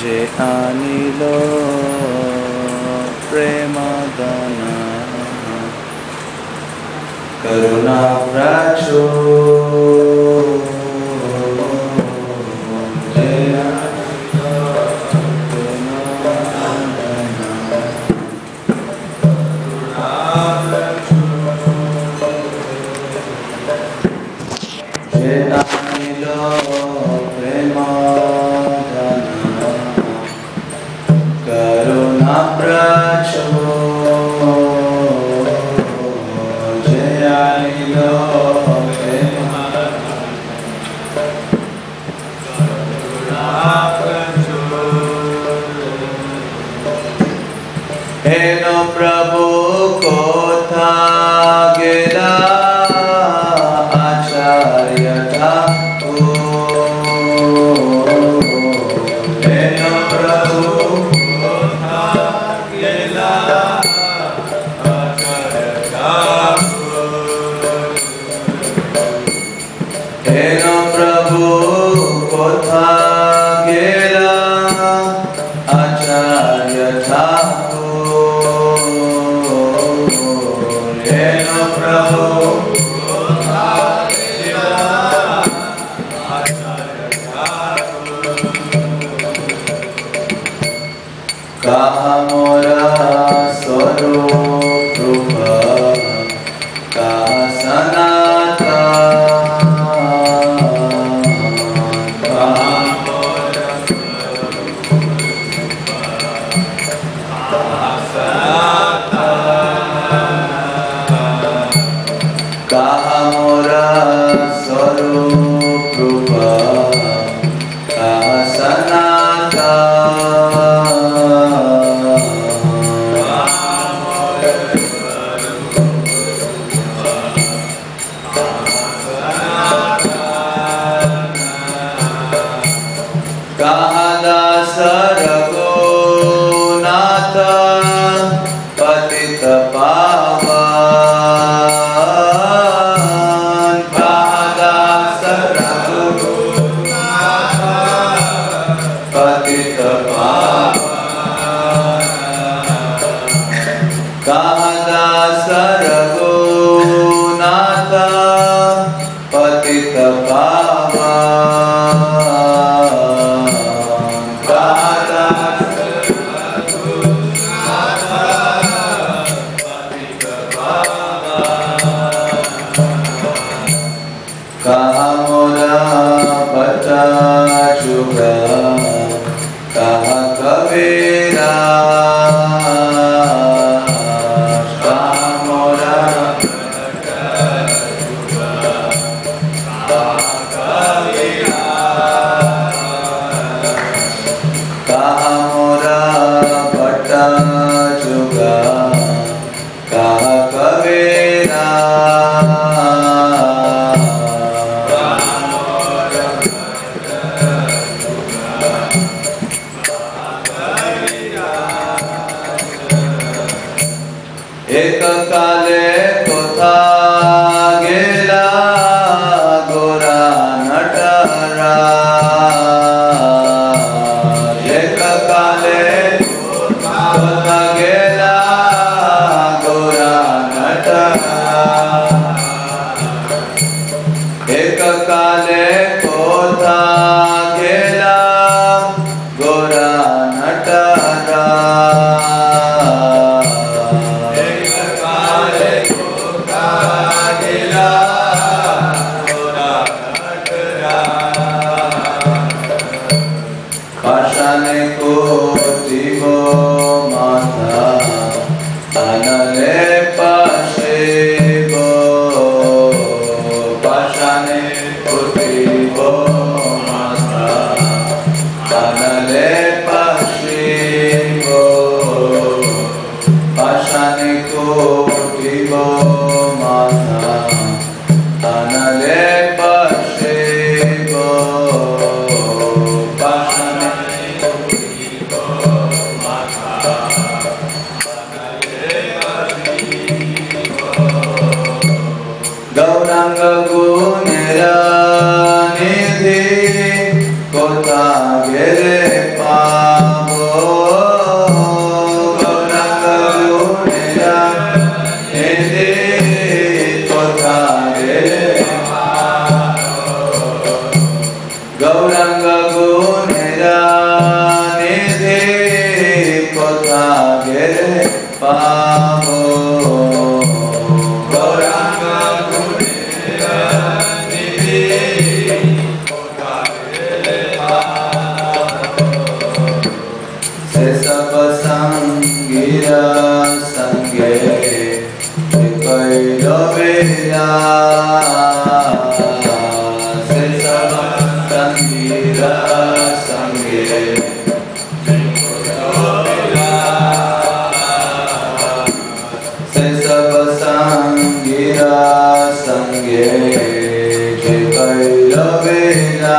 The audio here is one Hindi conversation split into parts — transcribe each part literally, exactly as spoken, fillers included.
যে আনিল প্রেমদান করুণা প্রচুর যে আনিল প্রেমদান যে আনিল প্রেমদান করুণা প্রচুর যে আনিল হেন প্রভু কোথা গেলা আচার্য ঠাকুর হেন প্রভু কোথা গেলা আচার্য ঠাকুর হেন প্রভু কোথা গেলা আচার্য ঠাকুর হেন প্রভু কোথা গেলা আচার্য ঠাকুর কাহা মোরা স্বরূপ রূপ কাহা সনাতন কাহা মোরা স্বরূপ কাহা সনাতন কাহা মোরা স্বরূপ রূপ কাহা कहा दास रघुनाथ पतित पावन कहा दास रघुनाथ पतित पावन कहा दास रघुनाथ पतित पावन कहा मोरा बता चुका कहा कबीरा कहा मोरा बता चुका कहा कबीरा कहा मोरा बता चुका कहा कबीरा एक काले कोथा गेला गोरा नटरा एक काले कोथा गेला गोरा नटरा एक काले कोथा गेला गोरा नटरा पाषाणे को जीव माता अनले पाशेव पाषाणे को जीव माता अनले पाशेव पाषाणे को जीव माता अनले पाशेव गौरांग गुणेरा निधि कोथा गेले पा वेला से सब संगीरा संगे से सब संगीरा संगे जे कैल वेला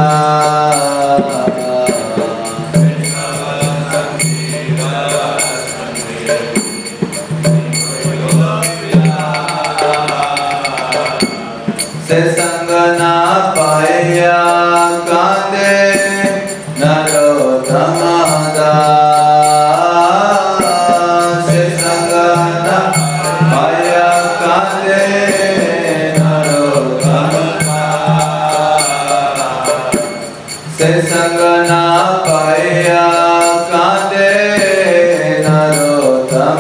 से संग ना पाया कांदे नरोत्तम दास से संग ना पाया कांदे नरोत्तम से संग ना पाया कांदे नरोत्तम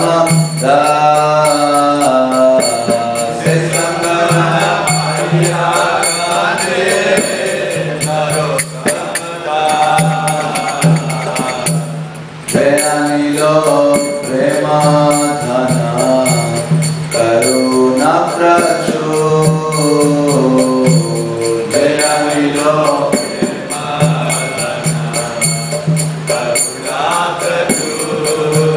दास से संग ना जयानिलो प्रेमा धना करुणा प्रचुर जयानिलो प्रेमा धना करुणा प्रचुर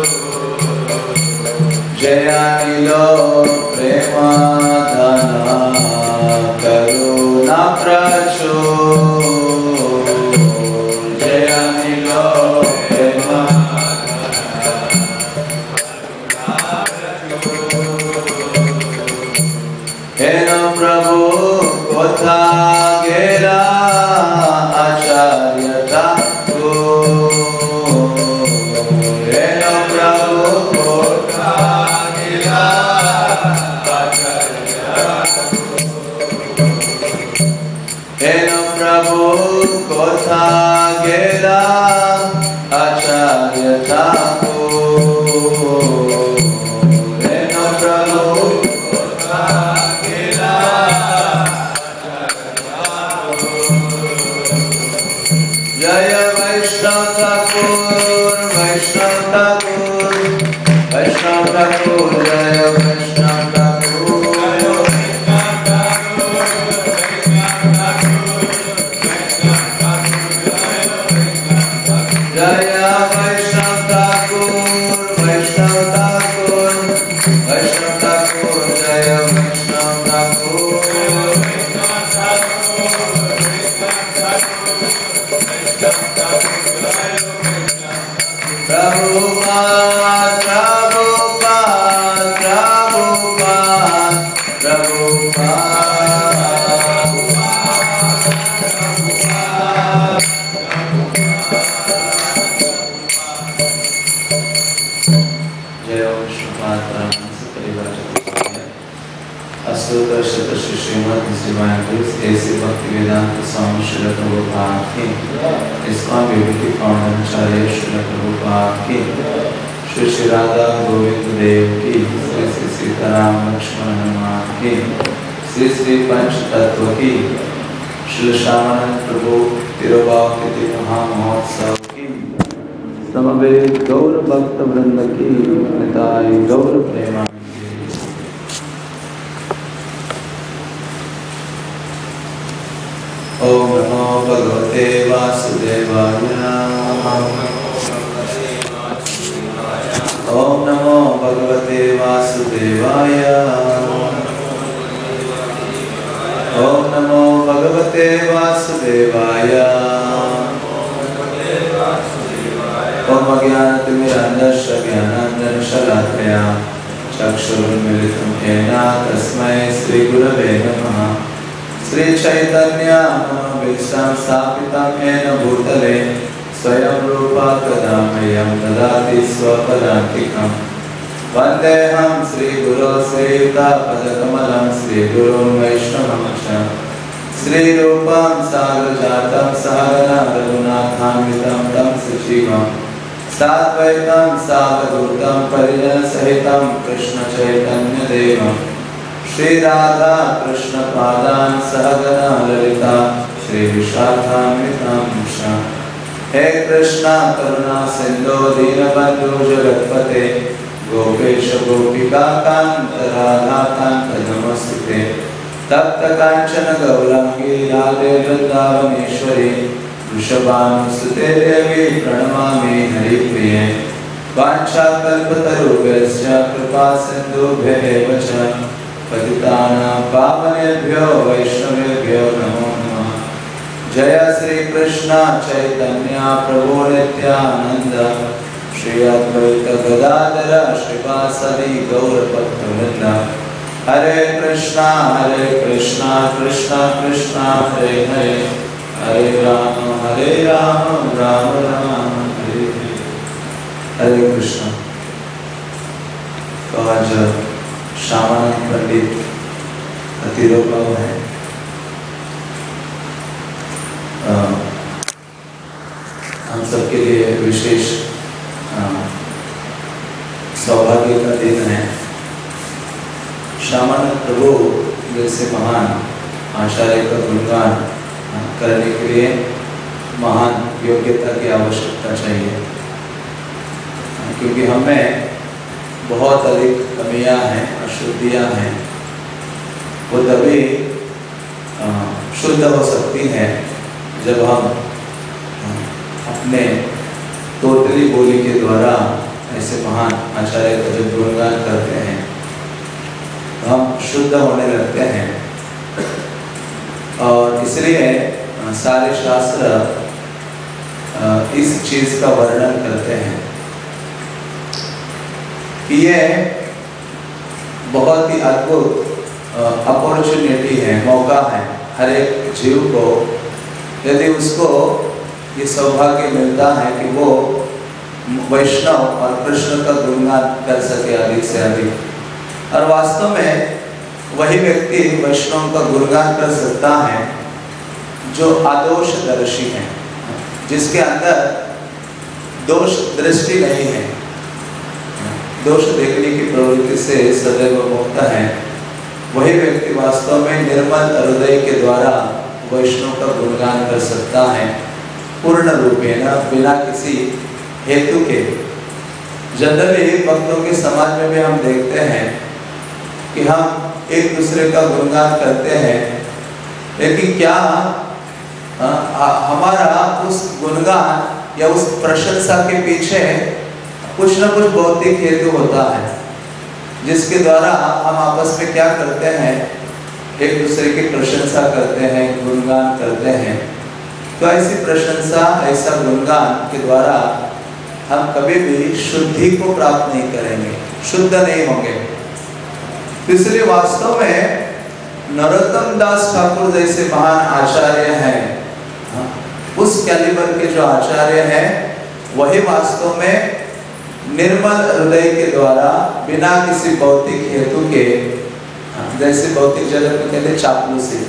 जयानिलो प्रेमा धना करुणा प्रचुर जयानिलो प्रेमा हेन प्रभु कोथा गेला आचार्य ठाकुर हेन प्रभु कोथा गेला आचार्य हेन प्रभु कोथा गेला आचार्य ठाकुर हेन प्रभु कोथा गेला जय वैष्णव ठाकुर वैष्णव ठाकुर वैष्णव ठाकुर जय वैष्णव ठाकुर जय वैष्णव ठाकुर वैष्णव ठाकुर वैष्णव ठाकुर जय वैष्णव ठाकुर प्रभुपाद प्रभुपाद प्रभुपाद प्रभुपाद जय विष्णुपाद परमहंस परिवार अष्टोत्तर श्री श्रीमद् श्रीवास ऐसे भक्ति वेदांत स्वामी श्रील प्रभुपाद की इस्कॉन विभूति फाउंडेशन श्रील प्रभुपाद की श्री श्री राधा गोविंद देव की श्री श्री सीताराम लक्ष्मण हनुमान की श्री श्री पंच तत्व की श्री श्यामानंद प्रभु तिरुभाव के महामहोत्सव की समवेत गौर भक्त वृंद की निताई गौर प्रेमा ओम नमो भगवते वासुदेवाय ओम नमो भगवते वासुदेवाय ओम नमो भगवते वासुदेवाय ओम अज्ञानतिमिरान्धस्य ज्ञानाञ्जनशलाकया चक्षुरुन्मीलितं येन तस्मै श्रीगुरवे नमः श्री चैतन्य मनोभीष्टं स्थापितं येन भूतले स्वयं रूपा कदा मह्यं ददाति स्वपदान्तिकं वन्देऽहं श्रीगुरो श्रीयुतापदकमलं श्रीगुरुं वैष्णवं च श्रीरूपं साग्रजातं सहगना रघुनाथान्वितं तं सजीवं साद्वैतं सावधूतं परिजनसहितं कृष्णचैतन्यदेवं श्री राधा कृष्ण पादान सहगना ललिता श्री विशाखान्वितांश हे कृष्णा करुणा सिंधु दीनबंधु जगत्पते गोपेश गोपिका कांत राधा कांत नमस्ते। तप्त कांचन गौरांगी राधे वृंदावनेश्वरी वृषभानुसुते देवी प्रणमामि हरिप्रिये। वाञ्छाकल्पतरुभ्यश्च कृपा सिन्धुभ्येव च पतितानां पावनेभ्यो वैष्णवेभ्यो नमो नमः। जय श्री कृष्ण चैतन्य प्रभु नित्यानंद श्री अद्वैत गदाधर श्रीवासदि गौरभक्तवृंद। हरे कृष्णा हरे कृष्णा कृष्णा कृष्णा हरे हरे हरे राम हरे राम राम राम हरे हरे। हरे कृष्ण। तो आज श्यामानंद पंडित का तिरुपव है। हम सबके लिए विशेष सौभाग्य का दिन है। श्यामानंद प्रभु जैसे महान आचार्य का गुणगान करने के लिए महान योग्यता की आवश्यकता चाहिए, क्योंकि हमें बहुत अधिक कमियां हैं, अशुद्धियां हैं। वो तभी शुद्ध हो सकती हैं जब हम अपने तोतली बोली के द्वारा ऐसे महान आचार्य का जब गुणगान करते हैं तो हम शुद्ध होने लगते हैं। और इसलिए सारे शास्त्र इस चीज का वर्णन करते हैं कि ये बहुत ही अद्भुत अपॉर्चुनिटी है, मौका है हर एक जीव को, यदि उसको ये सौभाग्य मिलता है कि वो वैष्णव और कृष्ण का गुणगान कर सके अधिक से अधिक। और वास्तव में वही व्यक्ति वैष्णव का गुणगान कर सकता है जो आदोषदर्शी है, जिसके अंदर दोष दृष्टि नहीं है, दोष देखने की प्रवृत्ति से सदैव मुक्त है। वही व्यक्ति वास्तव में निर्मल हृदय के द्वारा वैष्णव का गुणगान कर सकता है पूर्ण रूपेण, बिना किसी हेतु के। जनरली भक्तों के समाज में भी हम देखते हैं कि हम एक दूसरे का गुणगान करते हैं, लेकिन क्या आ, आ, हमारा उस गुणगान या उस प्रशंसा के पीछे कुछ न कुछ भौतिक हेतु होता है, जिसके द्वारा हम आपस में क्या करते हैं, एक दूसरे की प्रशंसा करते हैं, गुणगान करते हैं। तो ऐसी प्रशंसा, ऐसा गुणगान के द्वारा हम कभी भी शुद्धि को प्राप्त नहीं करेंगे, शुद्ध नहीं होंगे। इसलिए वास्तव में नरोत्तम दास ठाकुर जैसे महान आचार्य हैं, उस कैलिबर के जो आचार्य हैं, वही वास्तव में निर्मल हृदय के द्वारा बिना किसी भौतिक हेतु के, जैसे भौतिक जगत में कहते चापलूसी,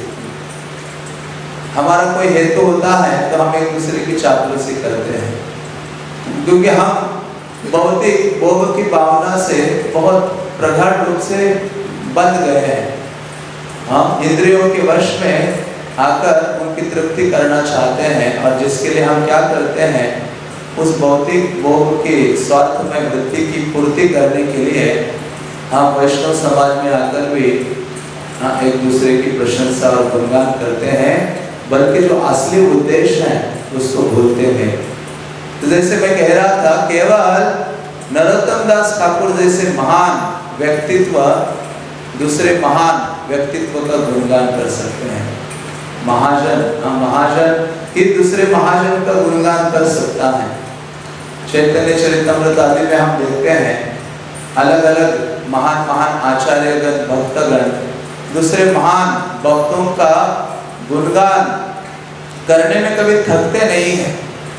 हमारा कोई हेतु होता है तो हम एक दूसरे की चापलूसी करते हैं, क्योंकि हम भौतिक भोग की भावना से बहुत प्रगाढ़ रूप से बंध गए हैं। हम इंद्रियों के वश में आकर उनकी तृप्ति करना चाहते हैं, और जिसके लिए हम क्या करते हैं, उस भौतिक भोग की स्वार्थ में वृत्ति की पूर्ति करने के लिए हम वैष्णव समाज में आकर भी एक दूसरे की प्रशंसा और गुणगान करते हैं, बल्कि जो असली उद्देश्य है उसको भूलते हैं। तो जैसे मैं कह रहा था, केवल नरोत्तम दास ठाकुर जैसे महान व्यक्तित्व दूसरे महान व्यक्तित्व का गुणगान कर सकते हैं। महाजन महाजन कि दूसरे महाजन का गुणगान कर सकता है। चैतन्य चरितमृत आदि में हम देखते हैं अलग अलग महान महान आचार्यगण, भक्तगण दूसरे महान भक्तों का गुणगान करने में कभी थकते नहीं हैं।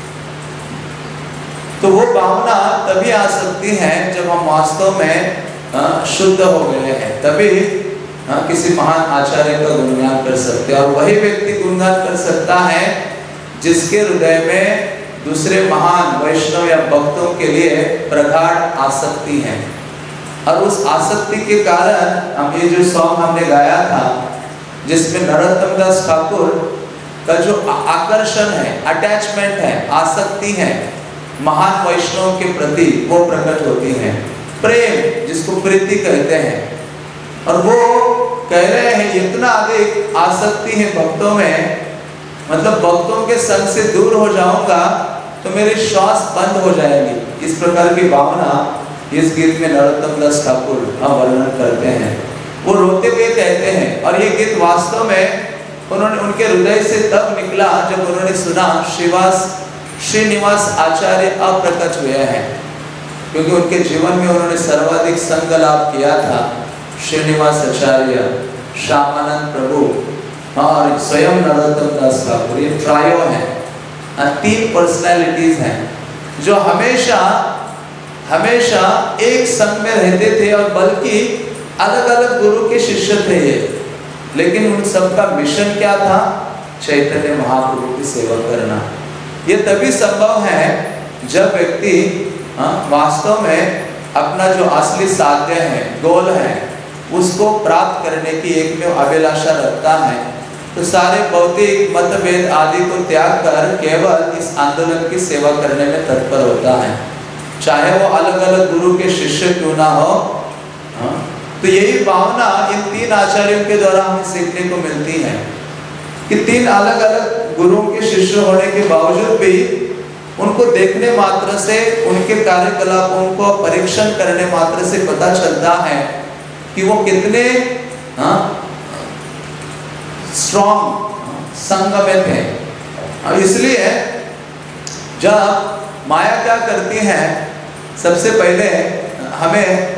तो वो भावना तभी आ सकती है जब हम वास्तव में शुद्ध हो गए हैं, तभी किसी महान आचार्य का गुणगान कर सकते हैं। और वही व्यक्ति गुणगान कर सकता है जिसके हृदय में दूसरे महान वैष्णव या भक्तों के लिए प्रगाढ़ आसक्ति है। और उस आसक्ति के कारण हम ये जो सॉन्ग हमने गाया था, जिसमें नरोत्तम दास ठाकुर का जो आकर्षण है, अटैचमेंट है, आसक्ति है महान वैष्णव के प्रति, वो प्रकट होती है। प्रेम जिसको प्रीति कहते हैं, और वो कह रहे हैं इतना अधिक आसक्ति है भक्तों में, मतलब भक्तों के संग से दूर हो जाऊंगा तो मेरी श्वास बंद हो जाएगी। इस प्रकार की भावना इस गीत में नरोत्तम दास ठाकुर वर्णन करते हैं। वो रोते हुए कहते हैं, और ये गीत वास्तव में उन्होंने उनके हृदय से तब निकला जब उन्होंने सुना श्रीवास श्रीनिवास आचार्य अप्रकट हुए हैं, क्योंकि उनके जीवन में उन्होंने सर्वाधिक संग लाभ किया था। श्रीनिवास आचार्य, श्यामानंद प्रभु और स्वयं नरोत्तम दास ठाकुर, ये ट्रायो है, तीन पर्सनैलिटीज हैं जो हमेशा हमेशा एक संग में रहते थे, और बल्कि अलग अलग गुरु के शिष्य थे ये, लेकिन उन सबका मिशन क्या था? चैतन्य महाप्रभु की सेवा करना। ये तभी संभव है जब व्यक्ति वास्तव में अपना जो असली साध्य है, गोल है, उसको प्राप्त करने की एक में अभिलाषा रखता है, तो सारे भौतिक मतभेद आदि को त्याग कर केवल इस आंदोलन की सेवा करने में तत्पर होता है, चाहे वो अलग अलग गुरु के शिष्य क्यों ना हो। हाँ? तो यही भावना इन तीन आचार्यों के द्वारा हमें सीखने को मिलती है कि तीन अलग अलग गुरुओं के शिष्य होने के बावजूद भी उनको देखने मात्र से, उनके कार्यकलापों को परीक्षण करने मात्र से पता चलता है कि वो कितने स्ट्रॉन्ग संग में थे। इसलिए जब माया क्या करती है, सबसे पहले हमें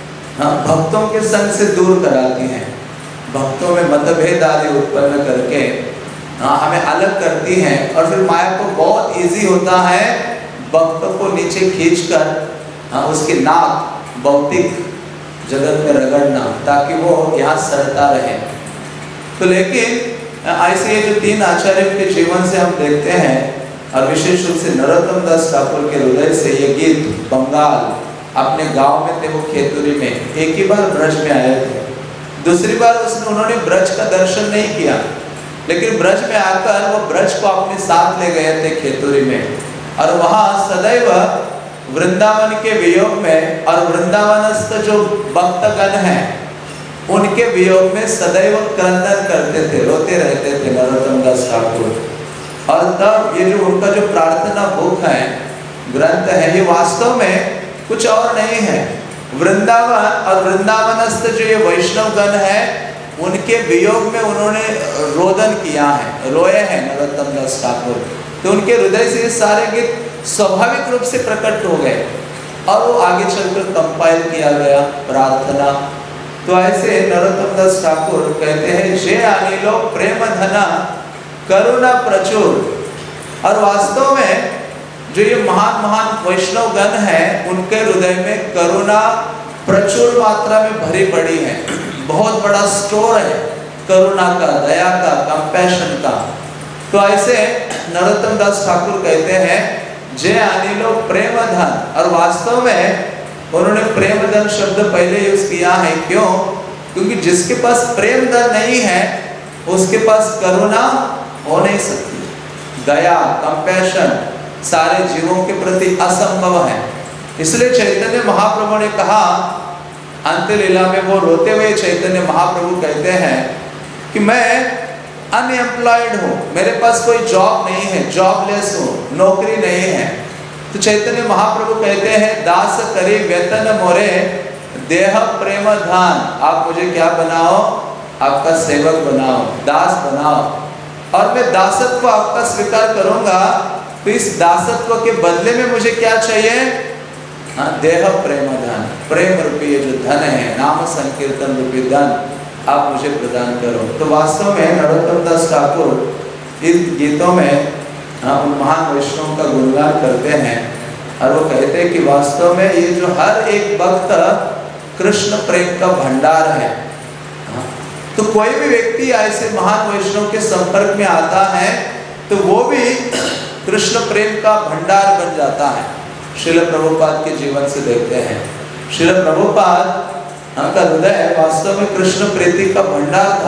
भक्तों के संग से दूर कराती है, भक्तों में मतभेद आदि उत्पन्न करके हमें अलग करती है, और फिर माया को बहुत इजी होता है भक्तों को नीचे खींचकर उसके नाक भौतिक जगत में रगड़ना, ताकि वो यहाँ सरता रहे। तो लेकिन ऐसे ये जो तीन आचार्यों के जीवन से हम देखते हैं, और विशेष रूप से नरोत्तम दास ठाकुर के हृदय से ये गीत बंगाल अपने गांव में थे, वो खेतुरी में, एक ही बार ब्रज में आए थे। दूसरी बार उसने उन्होंने ब्रज का दर्शन नहीं किया, लेकिन ब्रज में आकर वो ब्रज को अपने साथ ले गए थे खेतुरी में, और वहाँ सदैव वृंदावन के वियोग में, और वृंदावनस्थ जो भक्तगण हैं उनके वियोग में सदैव क्रंदन करते थे, रोते रहते थे नरोत्तम दास ठाकुर। और तब ये जो उनका जो प्रार्थना बुक है, ग्रंथ है, ये वास्तव में कुछ और नहीं है, वृंदावन और वृंदावनस्थ जो ये वैष्णव गण है उनके वियोग में उन्होंने रोदन किया है, रोए हैं नरोत्तम दास ठाकुर। तो उनके हृदय से ये सारे गीत स्वाभाविक रूप से प्रकट हो गए, और वो आगे चलकर कंपाइल किया गया प्रार्थना। तो ऐसे नरोत्तम दास ठाकुर कहते हैं, जे अनिलो प्रेम धना करुणा प्रचुर। और वास्तव में जो ये महान महान वैष्णव गण हैं उनके हृदय में करुणा प्रचुर मात्रा में भरी पड़ी है, बहुत बड़ा स्टोर है करुणा का, दया का, कंपैशन का। तो ऐसे नरोत्तम दास ठाकुर कहते हैं, जे अनिलो प्रेम धन। और वास्तव में उन्होंने प्रेम धन शब्द पहले यूज किया है, क्यों? क्योंकि जिसके पास प्रेम धन नहीं है उसके पास करुणा हो नहीं सकती, दया, कंपैशन सारे जीवों के प्रति असंभव है। इसलिए चैतन्य महाप्रभु ने कहा, अंत्य लीला में वो रोते हुए चैतन्य महाप्रभु कहते हैं कि मैं अनएम्प्लॉयड हूँ, मेरे पास कोई जॉब नहीं है, जॉबलेस हूँ, नौकरी नहीं है। तो चैतन्य महाप्रभु कहते हैं, दास करी वेतन मोरे देह प्रेम धान। आप मुझे क्या बनाओ? आपका सेवक बनाओ, दास बनाओ, और मैं दासत्व आपका स्वीकार करूंगा। तो इस दासत्व के बदले में मुझे क्या चाहिए? हाँ, देह प्रेम धन, प्रेम रूपी ये जो धन है, नाम संकीर्तन रूपी धन आप मुझे प्रदान करो। तो वास्तव में नरोत्तम दास ठाकुर इस गीतों में हाँ, उन महान वैष्णव का गुणगान करते हैं, और वो कहते हैं कि वास्तव में ये जो हर एक भक्त कृष्ण प्रेम का भंडार है। हाँ, तो कोई भी व्यक्ति ऐसे महान वैष्णव के संपर्क में आता है तो वो भी कृष्ण प्रेम का भंडार बन जाता है। श्रील प्रभुपाद के जीवन से देखते हैं, श्रील प्रभुपाद का हृदय वास्तव में कृष्ण प्रीति का भंडार था।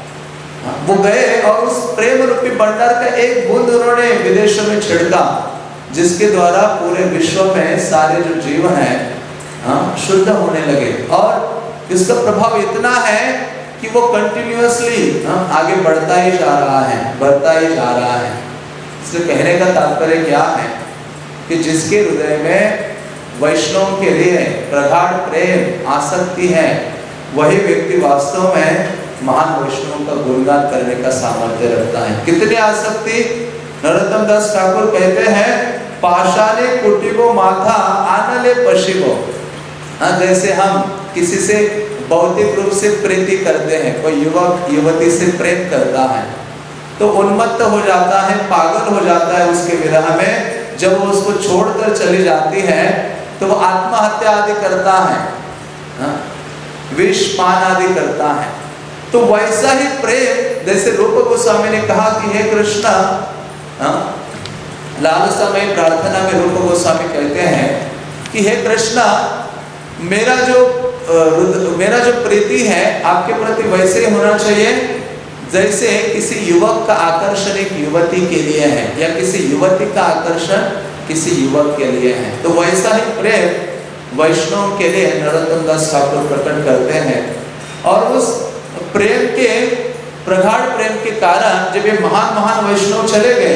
वो गए और उस प्रेम रूपी भंडार का एक बूंद उन्होंने विदेशों में छिड़का, जिसके द्वारा पूरे विश्व में सारे जो जीवन है हाँ, शुद्ध होने लगे। और इसका प्रभाव इतना है कि वो कंटिन्यूअसली आगे बढ़ता ही जा रहा है, बढ़ता ही जा रहा है। इसलिए कहने का तात्पर्य क्या है कि जिसके हृदय में वैष्णव के लिए प्रगाढ़ प्रेम आसक्ति है, वही व्यक्ति वास्तव में महान वैष्णव का गुणगान करने का सामर्थ्य रखता है। कितनी आसक्ति? नरोत्तम दास ठाकुर कहते हैं, पाषाणे कुटिबो माथा आनले पशिबो। हाँ, जैसे हम किसी से भौतिक रूप से प्रीति करते हैं, कोई युवक युवती से प्रेम करता है तो उन्मत्त हो जाता है, पागल हो जाता है उसके विरह में। जब वो उसको छोड़कर चली जाती है तो वो आत्महत्या आदि करता है, हाँ? विष पान आदि करता है। तो वैसा ही प्रेम, जैसे रूप गोस्वामी ने कहा कि हे कृष्ण, हाँ? लालसा में प्रार्थना में रूप गोस्वामी कहते हैं कि हे कृष्ण, मेरा जो मेरा जो प्रीति है आपके प्रति वैसे ही होना चाहिए जैसे किसी युवक का आकर्षण एक युवती के लिए है, या किसी युवती का आकर्षण किसी युवक के लिए है। तो वैसा ही प्रेम वैष्णव के लिए नरोत्तम दास ठाकुर प्रकट करते हैं। और उस प्रेम के प्रगाढ़ प्रेम के कारण जब ये महान महान वैष्णव चले गए,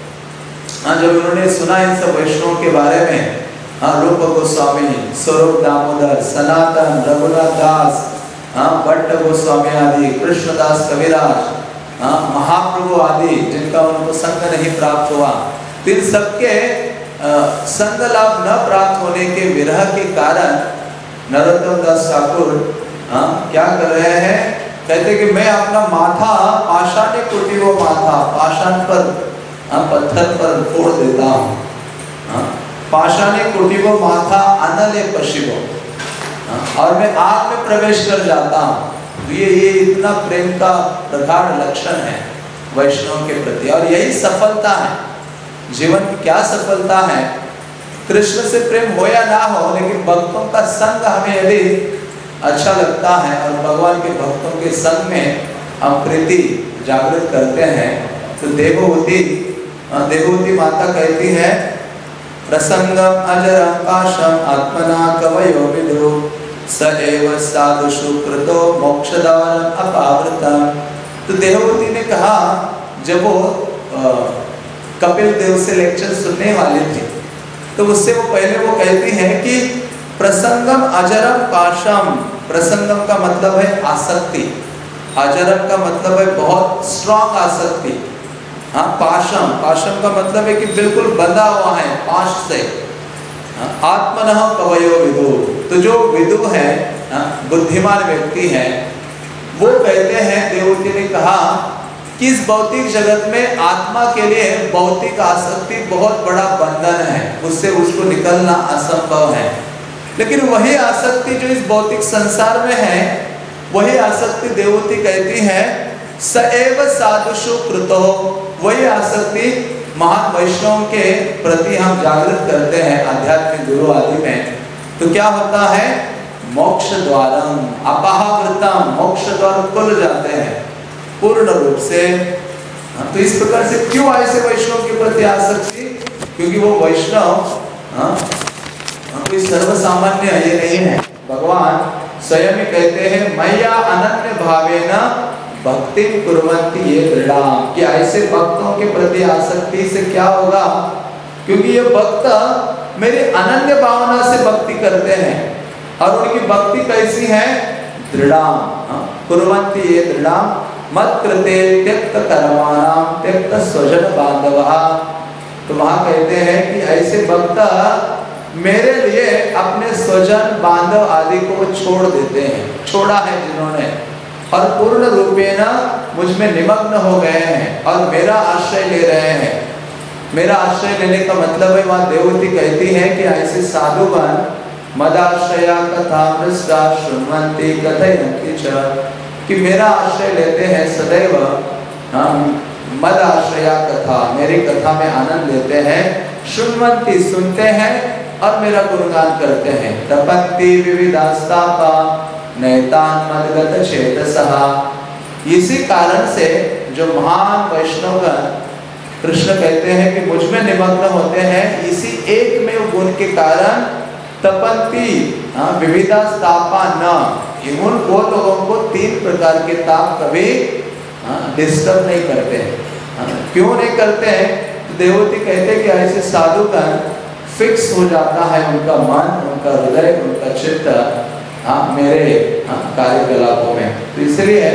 जब उन्होंने सुना इन सब वैष्णव के बारे में, रूप गोस्वामी, स्वरूप दामोदर, सनातन, रघुनाथ दास, भट्ट गोस्वामी आदि, कृष्णदास कविराज, महाप्रभु आदि, जिनका उनको संग नहीं प्राप्त हुआ, इन सबके संग लाभ न प्राप्त होने के विरह के कारण नरोत्तम दास ठाकुर क्या कर रहे हैं? कहते कि मैं अपना माथा पाषाण कुटिबो माथा, पाषाण पर, पत्थर पर फोड़ देता हूँ। पाषाणे कुटिबो माथा अनले पशिबो, और मैं आग में प्रवेश कर जाता हूँ। ये ये इतना प्रेम का प्रगाढ़ लक्षण है वैष्णव के प्रति। और यही सफलता है जीवन की। क्या सफलता है? कृष्ण से प्रेम हो या ना हो, लेकिन भक्तों का संग हमें यदि अच्छा लगता है और भगवान के भक्तों के संग में हम प्रीति जागृत करते हैं, तो देवहूति देवहूति माता कहती है, प्रसंगम अजरम पाशम आत्मना कवयो विदु स एव साधु सुकृतो मोक्षदानम अपावृतम। तो देवहूति ने कहा, जब वो कपिल देव से लेक्चर सुनने वाले थे, तो उससे वो पहले वो कहती है कि प्रसंगम अजरम पाशम। प्रसंगम का मतलब है आसक्ति, अजरम का मतलब है बहुत स्ट्रॉन्ग आसक्ति। हाँ, पाशम, पाशम का मतलब है कि बिल्कुल बंधा हुआ है पाश से। आत्मनः कवयो विदु, तो जो विदु है, बुद्धिमान व्यक्ति है, वो कहते हैं, देवहूति ने कहा कि इस भौतिक जगत में आत्मा के लिए भौतिक आसक्ति बहुत बड़ा बंधन है, उससे उसको निकलना असंभव है। लेकिन वही आसक्ति जो इस भौतिक संसार में है, वही आसक्ति देवहूति कहती है सएव साधुषु कृतो, वही आसक्ति महान वैष्णव के प्रति हम जागृत करते हैं आध्यात्मिक गुरु आदि में। तो क्या होता है? मोक्ष द्वारम अपहावृतम, मोक्ष द्वार खुल जाते हैं पूर्ण रूप से। तो इस प्रकार से क्यों ऐसे वैष्णव के प्रति आसक्ति? क्योंकि वो वैष्णव कोई सर्वसामान्य ये नहीं है। भगवान स्वयं ही कहते हैं, मैया अनन्य भावेन भक्ति कुर्वन्ति ये दृढ़ाम, कि ऐसे भक्तों के प्रति आसक्ति से क्या होगा? क्योंकि ये भक्त मेरी अनन्य भावना से भक्ति करते हैं, और उनकी भक्ति कैसी है? दृढ़ाम, कुर्वन्ति ये दृढ़ाम मत कृते त्यक्त कर्माणाम त्यक्त स्वजन बांधवा। तो वहां कहते हैं कि ऐसे भक्त मेरे लिए अपने स्वजन बांधव आदि को छोड़ देते हैं, छोड़ा है जिन्होंने, और पूर्ण रूपेण मुझ में निमग्न हो गए हैं और मेरा आश्रय ले रहे हैं। मेरा आश्रय लेने का मतलब है, वहाँ देवहूति कहती है कि ऐसे साधुगण मदाश्रया कथा मृष्टा शृण्वन्ति कथयन्ति च, कि मेरा आश्रय लेते हैं सदैव, हम मद आश्रया कथा, मेरी कथा में आनंद लेते हैं, शृण्वन्ति सुनते हैं और मेरा गुणगान करते हैं। तपन्ति विविधास्तापा नैतान मदगत चेतसः। इसी कारण से जो महान वैष्णवगण कृष्ण कहते हैं कि मुझ में निमग्न होते हैं, इसी एक में गुण के कारण तपंती विविधा तापा न, उन वो लोगों को तीन प्रकार के ताप कभी डिस्टर्ब नहीं करते हैं। क्यों नहीं करते हैं? तो देवती कहते हैं कि ऐसे साधु का फिक्स हो जाता है उनका मन, उनका हृदय, उनका चित्त हाँ मेरे हाँ कार्यकलापों में। तो इसलिए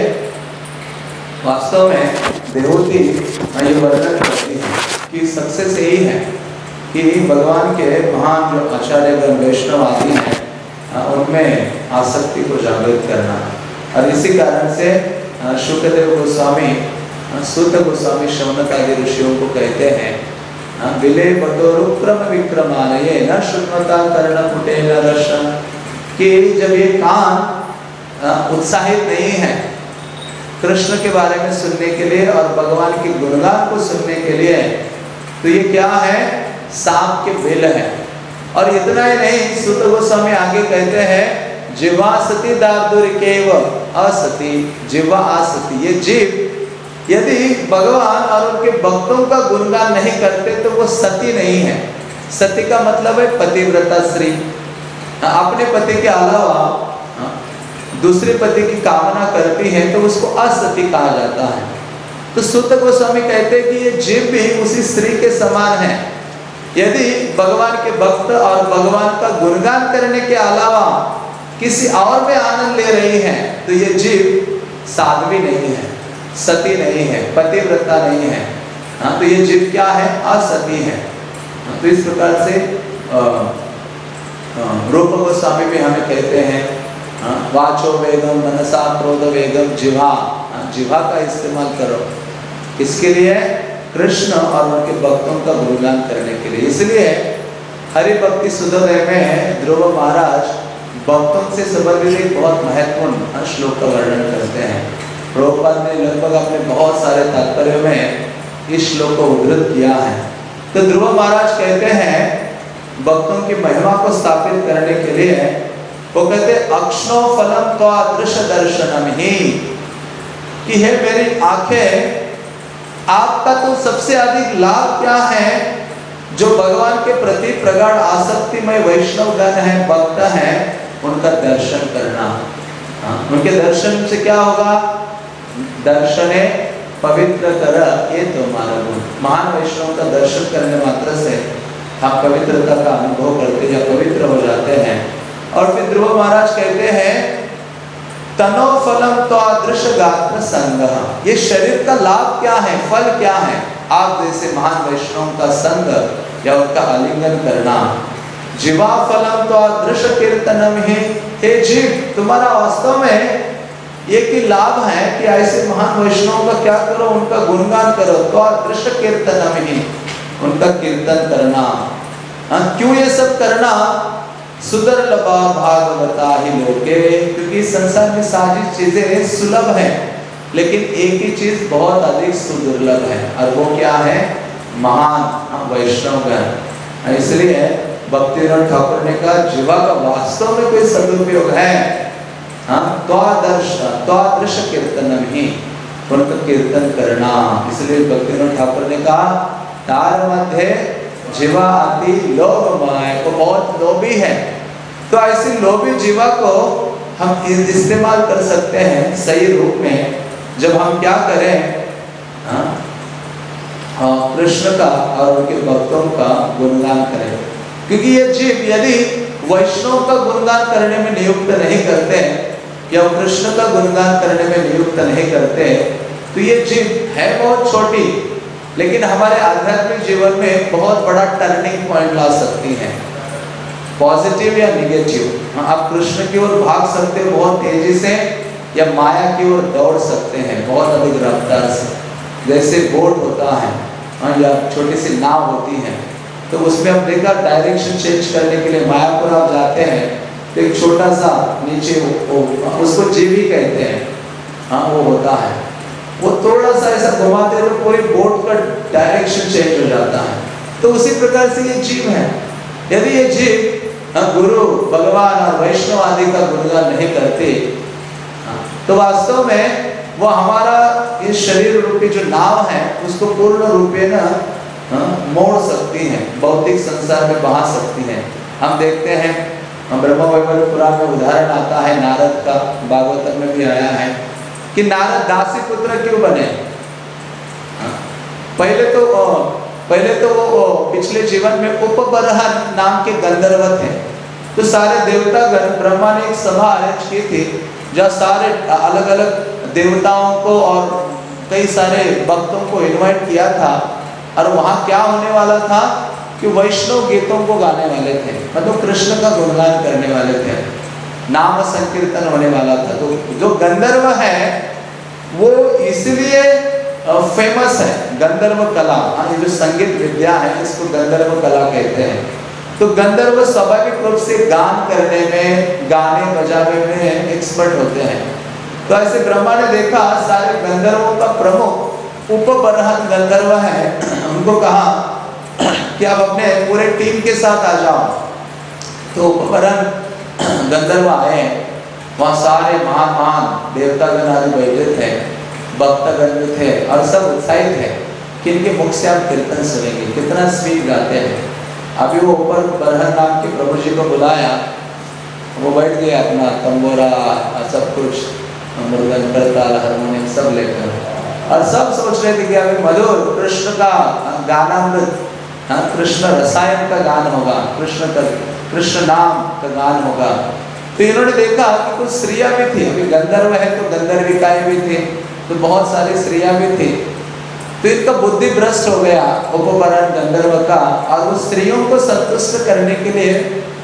वास्तव में देवती ये वर्णन करती है कि सक्सेस यही है कि भगवान के महान जो आचार्यगण वैष्णव आदि हैं उनमें आसक्ति को जागृत करना। और इसी कारण से शुक्रदेव गोस्वामी, सूत गोस्वामी शौनक आदि ऋषियों को कहते हैं विले बतोरुक्रम विक्रमालये न शुन्वता कर्ण कुटेल रशन, कि जब ये कान उत्साहित नहीं है कृष्ण के बारे में सुनने के लिए और भगवान के गुणगान को सुनने के लिए, तो ये क्या है? सांप के बिल है। और इतना ही नहीं, सूत गोस्वामी आगे कहते हैं जिवा सती दार्दुरिकेव असती, जिवा असती, ये जीव यदि भगवान और उनके भक्तों का गुणगान नहीं करते तो वो सती नहीं है। सती का मतलब है पतिव्रता स्त्री, अपने पति के अलावा दूसरे पति की कामना करती है तो उसको असती कहा जाता है। तो सूत गोस्वामी कहते हैं कि ये जीव भी उसी स्त्री के समान है। यदि भगवान के भक्त और भगवान का गुणगान करने के अलावा किसी और में आनंद ले रही है तो ये जीव साध्वी नहीं है, सती नहीं है, पतिव्रता नहीं है। हाँ, तो ये जीव क्या है? असती है। तो इस प्रकार से रूप गोस्वामी भी हमें कहते हैं वाचो वेगम मनसा क्रोध वेगम, जिह्वा, जिह्वा का इस्तेमाल करो। इसके लिए? कृष्ण और उनके भक्तों का गुणगान करने के लिए। इसलिए हरि भक्ति सुधोदय में ध्रुव महाराज भक्तों से संबंधित एक बहुत महत्वपूर्ण श्लोक का वर्णन करते हैं। प्रभुपाद ने लगभग अपने बहुत सारे तात्पर्यों में इस श्लोक को उद्धृत किया है। तो ध्रुव महाराज कहते हैं भक्तों की महिमा को स्थापित करने के लिए, वो कहते अक्षणो फलम त्वादृश दर्शनम ही, कि है मेरी आंखें, आपका तो सबसे अधिक लाभ क्या है? जो भगवान के प्रति प्रगाढ़ आसक्तिमय वैष्णव गण है, भक्त है, उनका दर्शन करना। हाँ, उनके दर्शन से क्या होगा? दर्शने पवित्र कर, ये तो हमारा गुण। महान वैष्णव का दर्शन करने मात्र से हम पवित्रता का अनुभव करते या पवित्र हो जाते हैं। और फिर ध्रुव महाराज कहते हैं तनो फलम त्वादृश गात्र संग, ये शरीर का लाभ क्या है, फल क्या है? आप जैसे महान वैष्णव का संग या उनका आलिंगन करना। जीवा फलम त्वादृश कीर्तनम ही, हे जीव तुम्हारा वास्तव में एक ही लाभ है कि ऐसे महान वैष्णव का क्या करो? उनका गुणगान करो। त्वादृश कीर्तनम ही, उनका कीर्तन करना। हाँ, क्यों ये सब करना? सुदर्लभा भागवता ही लोके, क्योंकि संसार में सारी चीजें सुलभ हैं, लेकिन एक ही चीज बहुत अधिक सुदुर्लभ है, और वो क्या है? महान वैष्णवगण। इसलिए भक्तिनाथ ठाकुर ने कहा जीवा का वास्तव में कोई सदुपयोग है हाँ त्वादर्श त्वादृश कीर्तनम ही, उनका कीर्तन करना। इसलिए भक्तिनाथ ठाकुर ने कहा तार मध्य जीवा अति लोभमय, वो बहुत लोभी है। तो ऐसी लोभी जीवा को हम इस्तेमाल कर सकते हैं सही रूप में, जब हम क्या करें? हाँ कृष्ण का और उनके भक्तों का गुणगान करें। क्योंकि ये जीव यदि वैष्णव का गुणगान करने में नियुक्त नहीं करते या कृष्ण का गुणगान करने में नियुक्त नहीं करते, तो ये जीव है बहुत छोटी, लेकिन हमारे आध्यात्मिक जीवन में बहुत बड़ा टर्निंग पॉइंट ला सकती है, पॉजिटिव या निगेटिव। आप कृष्ण की ओर भाग सकते हो बहुत तेजी से, या माया की ओर दौड़ सकते हैं बहुत अधिक रफ्तार से। जैसे बोट होता है या छोटी सी नाव होती है, तो उसमें हम देखा डायरेक्शन चेंज करने के लिए मायापुर आप जाते हैं तो एक छोटा सा नीचे उसको जीवी कहते हैं, हाँ वो होता है, वो थोड़ा सा ऐसा घुमाते तो पूरी बोट का डायरेक्शन चेंज हो जाता है। तो उसी प्रकार से ये जीव है। यदि ये जीव गुरु भगवान और वैष्णव आदि का गुणगान नहीं करते, तो वास्तव में वो हमारा इस शरीर रूपी जो नाव है उसको पूर्ण रूपे न मोड़ सकती है, भौतिक संसार में बहा सकती है। हम देखते हैं ब्रह्म वैवर्त पुराण में उदाहरण आता है नारद का, भागवत में भी आया है कि नारद दासी पुत्र क्यों बने। पहले तो पहले तो वो पिछले जीवन में उपबरहन नाम के गंधर्व थे, तो सारे देवतागण ब्रह्मा ने एक सभा अरेंज की थी जहाँ सारे अलग अलग देवताओं को और कई सारे भक्तों को इनवाइट किया था। और वहाँ क्या होने वाला था कि वैष्णव गीतों को गाने वाले थे, मतलब कृष्ण का गुणगान करने वाले थे, नाम संकीर्तन होने वाला था। तो जो गंधर्व है वो इसलिए फेमस है, गंधर्व कला, ये जो संगीत विद्या है इसको गंधर्व कला कहते हैं। तो गंधर्व स्वाभाविक रूप से गान करने में, गाने बजाने में एक्सपर्ट होते हैं। तो ऐसे ब्रह्मा ने देखा सारे गंधर्वों का प्रमुख उपबरहन गंधर्व है, उनको कहा कि आप अपने पूरे टीम के साथ आ जाओ। तो उपबरहन गंधर्व आए, वहाँ सारे महान महान देवतागण आदि बैठे थे, भक्तगण भी थे और सब उत्साहित है कि इनके मुख से आप कीर्तन सुनेंगे, कितना स्वीट गाते हैं। अभी वो ऊपर बरहन नाम के प्रभु जी को बुलाया, वो बैठ गए अपना तंबोरा सब कुछ, मृदंग करताल हारमोनियम सब लेकर, और सब सोच रहे थे कि अभी मधुर कृष्ण का गानामृत, हाँ कृष्ण रसायन का गान होगा, कृष्ण का कृष्ण नाम का गान होगा। तो इन्होंने देखा कि कुछ स्त्रियां भी थी, अभी गंधर्व है तो गंधर्विकाएं भी थी, तो बहुत सारी स्त्रियां भी थी। तो इनका बुद्धि भ्रष्ट हो गया उपबरहन गंधर्व का, और उस स्त्रियों को संतुष्ट करने के लिए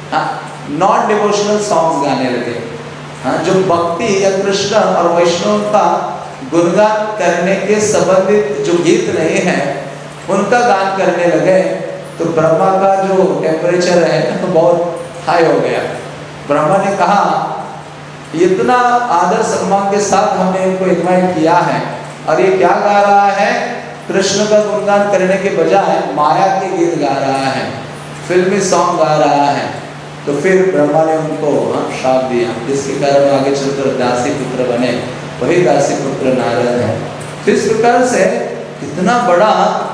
नॉन डिवोशनल सॉन्ग्स गाने लगे, हाँ जो भक्ति या कृष्ण और वैष्णव का गुणगान करने के संबंधित जो गीत नहीं है उनका गान करने लगे। तो ब्रह्मा का जो टेम्परेचर है तो बहुत हाई हो गया। ब्रह्मा ने कहा इतना आदर सम्मान के साथ हमने इनको इन्वाइट किया है और ये क्या गा रहा है, कृष्ण का गुणगान करने के बजाय माया के गीत गा रहा है, फिल्मी सॉन्ग गा रहा है। तो फिर ब्रह्मा ने उनको श्राप दिया, जिसके कारण आगे चलकर दासी पुत्र बने, वही दासी पुत्र नारद है। तो इस प्रकार से कितना बड़ा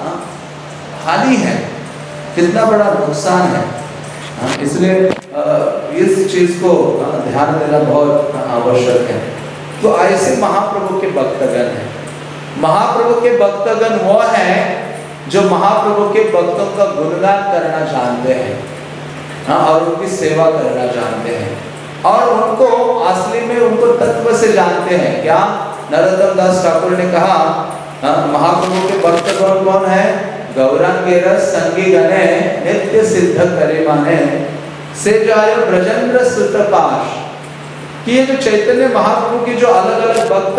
हानि है, कितना बड़ा नुकसान है, इसलिए इस चीज को ध्यान देना बहुत आवश्यक है। तो ऐसे महाप्रभु के भक्तगण हैं। महाप्रभु के भक्तगण वो हैं जो महाप्रभु के भक्तों का गुणगान करना जानते हैं, हाँ, और उनकी सेवा करना जानते हैं, और उनको असली में उनको तत्व से जानते हैं। क्या नरोत्तम दास ठाकुर ने कहा, महाप्रभु के भक्तगण कौन है, गौरांगे रस संगी गणे नित्य सिद्ध करे माने से जाय ब्रजेंद्र सुत पाश। कि ये जो चैतन्य महाप्रभु की जो अलग अलग भक्त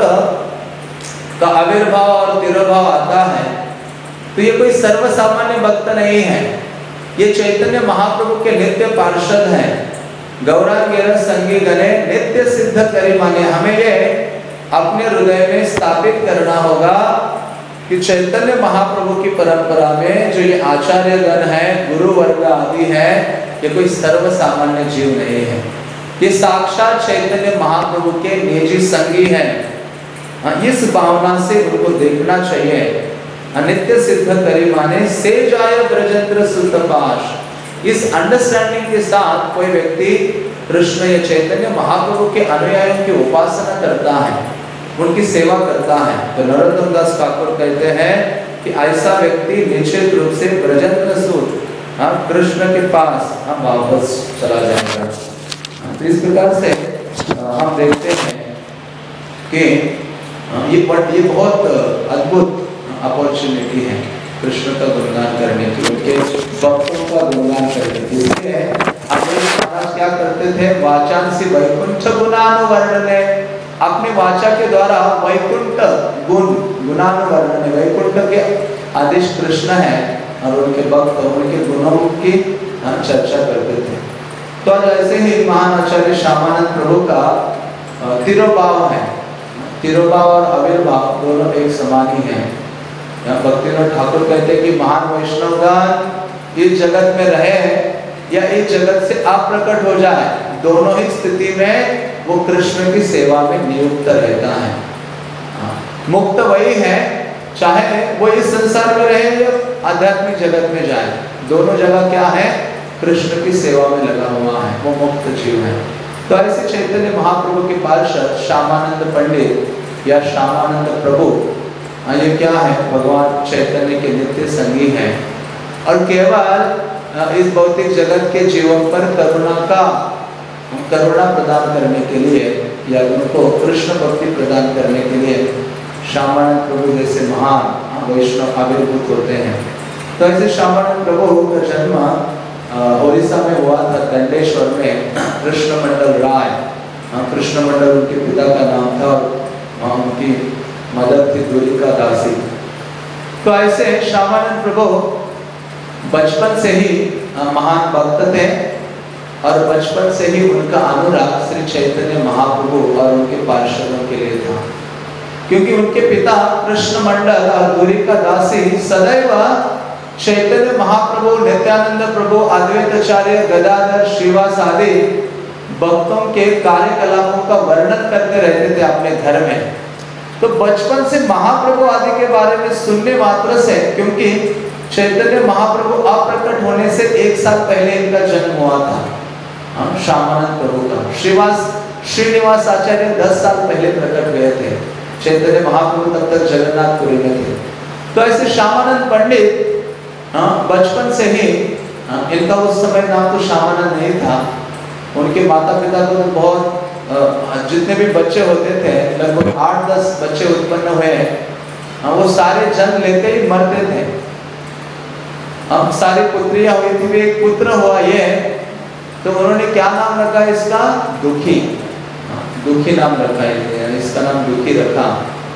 का आविर्भाव और तिरोभाव आता है, तो ये कोई सर्वसामान्य भक्त नहीं है, ये चैतन्य महाप्रभु के नित्य पार्षद हैं। गौरांगे रस संगी गणे नित्य सिद्ध करे माने, हमें ये अपने हृदय में स्थापित करना होगा कि चैतन्य महाप्रभु की परंपरा में जो ये आचार्य गण है, गुरु वर्ग आदि है, ये कोई सर्वसामान्य जीव नहीं है, ये साक्षात चैतन्य महाप्रभु के निजी संगी हैं। इस भावना से उनको देखना चाहिए। नित्य सिद्ध करी माने से जाय ब्रजेंद्र सुत पाश। इस अंडरस्टैंडिंग के साथ कोई व्यक्ति कृष्ण या चैतन्य महाप्रभु के अनुयायियों की उपासना करता है, उनकी सेवा करता है, तो नरोत्तम दास ठाकुर कहते हैं कि ऐसा व्यक्ति निश्चित रूप से ब्रजेंद्र सुत कृष्ण के पास हम वापस चला जाएगा। तो इस प्रकार से हम देखते हैं कि ये ये बहुत अद्भुत अपॉर्चुनिटी है कृष्ण का गुणगान करने की, उनके भक्तों का गुणगान करने की। इसलिए महाराज क्या करते थे, वाचांसी वैकुंठ गुणानुवर्णने, अपने वाचा के द्वारा वैकुंठ गुण गुणानुवर्णने, वैकुंठ के आदेश कृष्ण है और उनके भक्त उनके गुणों की चर्चा करते थे। तो आज ऐसे ही महान आचार्य श्यामानंद प्रभु का तिरोभाव है, तिरोभाव और आविर्भाव दोनों एक समान ही है। भक्तिनाथ ठाकुर कहते हैं कि महान वैष्णवगण इस जगत में रहे या इस जगत से अप्रकट हो जाए, दोनों ही स्थिति में वो कृष्ण की सेवा में नियुक्त रहता है। मुक्त वही है, चाहे वो इस संसार में रहे या आध्यात्मिक जगत में जाए, दोनों जगह क्या है, कृष्ण की सेवा में लगा हुआ है, वो मुक्त जीव है। तो ऐसे चैतन्य महाप्रभु के पार्षद श्यामानंद पंडित या श्यामानंद प्रभु, ये क्या है, भगवान चैतन्य के नित्य संगी हैं और केवल इस भौतिक जगत के जीवन पर करुणा का करुणा प्रदान करने के लिए या उनको कृष्ण भक्ति प्रदान करने के लिए श्यामानंद प्रभु जैसे महान वैष्णव आविर्भूत होते हैं। तो ऐसे श्यामानंद प्रभु का जन्म ओडिशा में हुआ था, दंडेश्वर में। कृष्ण मंडल राय, कृष्ण मंडल उनके पिता का नाम था और उनकी मदर थी द्वारिका दासी। तो ऐसे श्यामानंद प्रभु बचपन से ही महान भक्त थे और बचपन से ही उनका अनुराग श्री चैतन्य महाप्रभु और उनके पार्षदों के लिए था, क्योंकि उनके पिता कृष्ण मंडल और द्वारिका दासी सदैव चैतन्य महाप्रभु, नित्यानंद प्रभु, अद्वैताचार्य, गदाधर, श्रीवास आदि भक्तों के कार्यकलापों का वर्णन करते रहते थे अपने घर में। तो बचपन से महाप्रभु आदि के बारे में सुनने मात्र से, क्योंकि चैतन्य महाप्रभु अप्रकट होने से एक साल पहले इनका जन्म हुआ था, श्यामानंद प्रभु का। श्रीवास श्रीनिवास आचार्य दस साल पहले प्रकट हुए थे, चैतन्य महाप्रभु तब तक जगन्नाथपुरी में थे। तो ऐसे श्यामानंद पंडित बचपन से ही, इनका उस समय नाम तो श्यामानंद नहीं था, उनके माता पिता को तो बहुत, जितने भी बच्चे होते थे लगभग आठ दस बच्चे उत्पन्न हुए, वो सारे जन्म लेते ही मरते थे। अब सारी पुत्रियां हुई थी, एक पुत्र हुआ ये, तो उन्होंने क्या नाम रखा इसका, दुखी, दुखी नाम रखा है, इसका नाम दुखी रखा।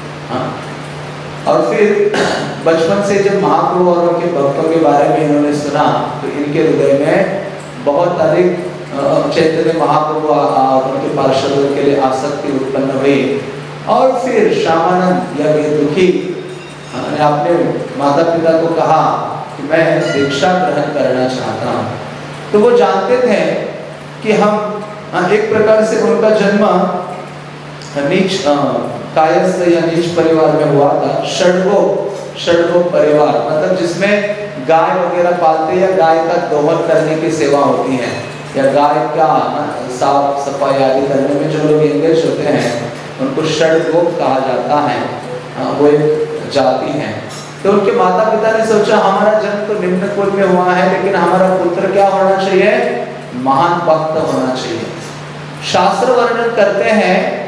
और फिर बचपन से जब महाप्रभु और उनके भक्तों के बारे में इन्होंने सुना तो इनके हृदय में बहुत अधिक चैतन्य महाप्रभु और उनके पार्षदों के लिए आसक्ति उत्पन्न हुई। और फिर श्यामानंद या ये दुखी ने अपने माता पिता को कहा कि मैं दीक्षा ग्रहण करना चाहता हूँ। तो वो जानते थे कि हम एक प्रकार से, उनका जन्म नीच कायस्थ या नीच परिवार में हुआ था। षड्गो षड्गो परिवार मतलब जिसमें गाय वगैरह पालते या गाय का दोहन करने की सेवा होती है, या गाय का साफ सफाई आदि करने में जो लोग एंगेज होते हैं उनको षड्गो कहा जाता है, वो एक जाति है। तो उनके माता पिता ने सोचा हमारा जन्म तो निम्न कुल में हुआ है, लेकिन हमारा पुत्र क्या होना चाहिए, महान भक्त होना चाहिए। शास्त्र वर्णन करते हैं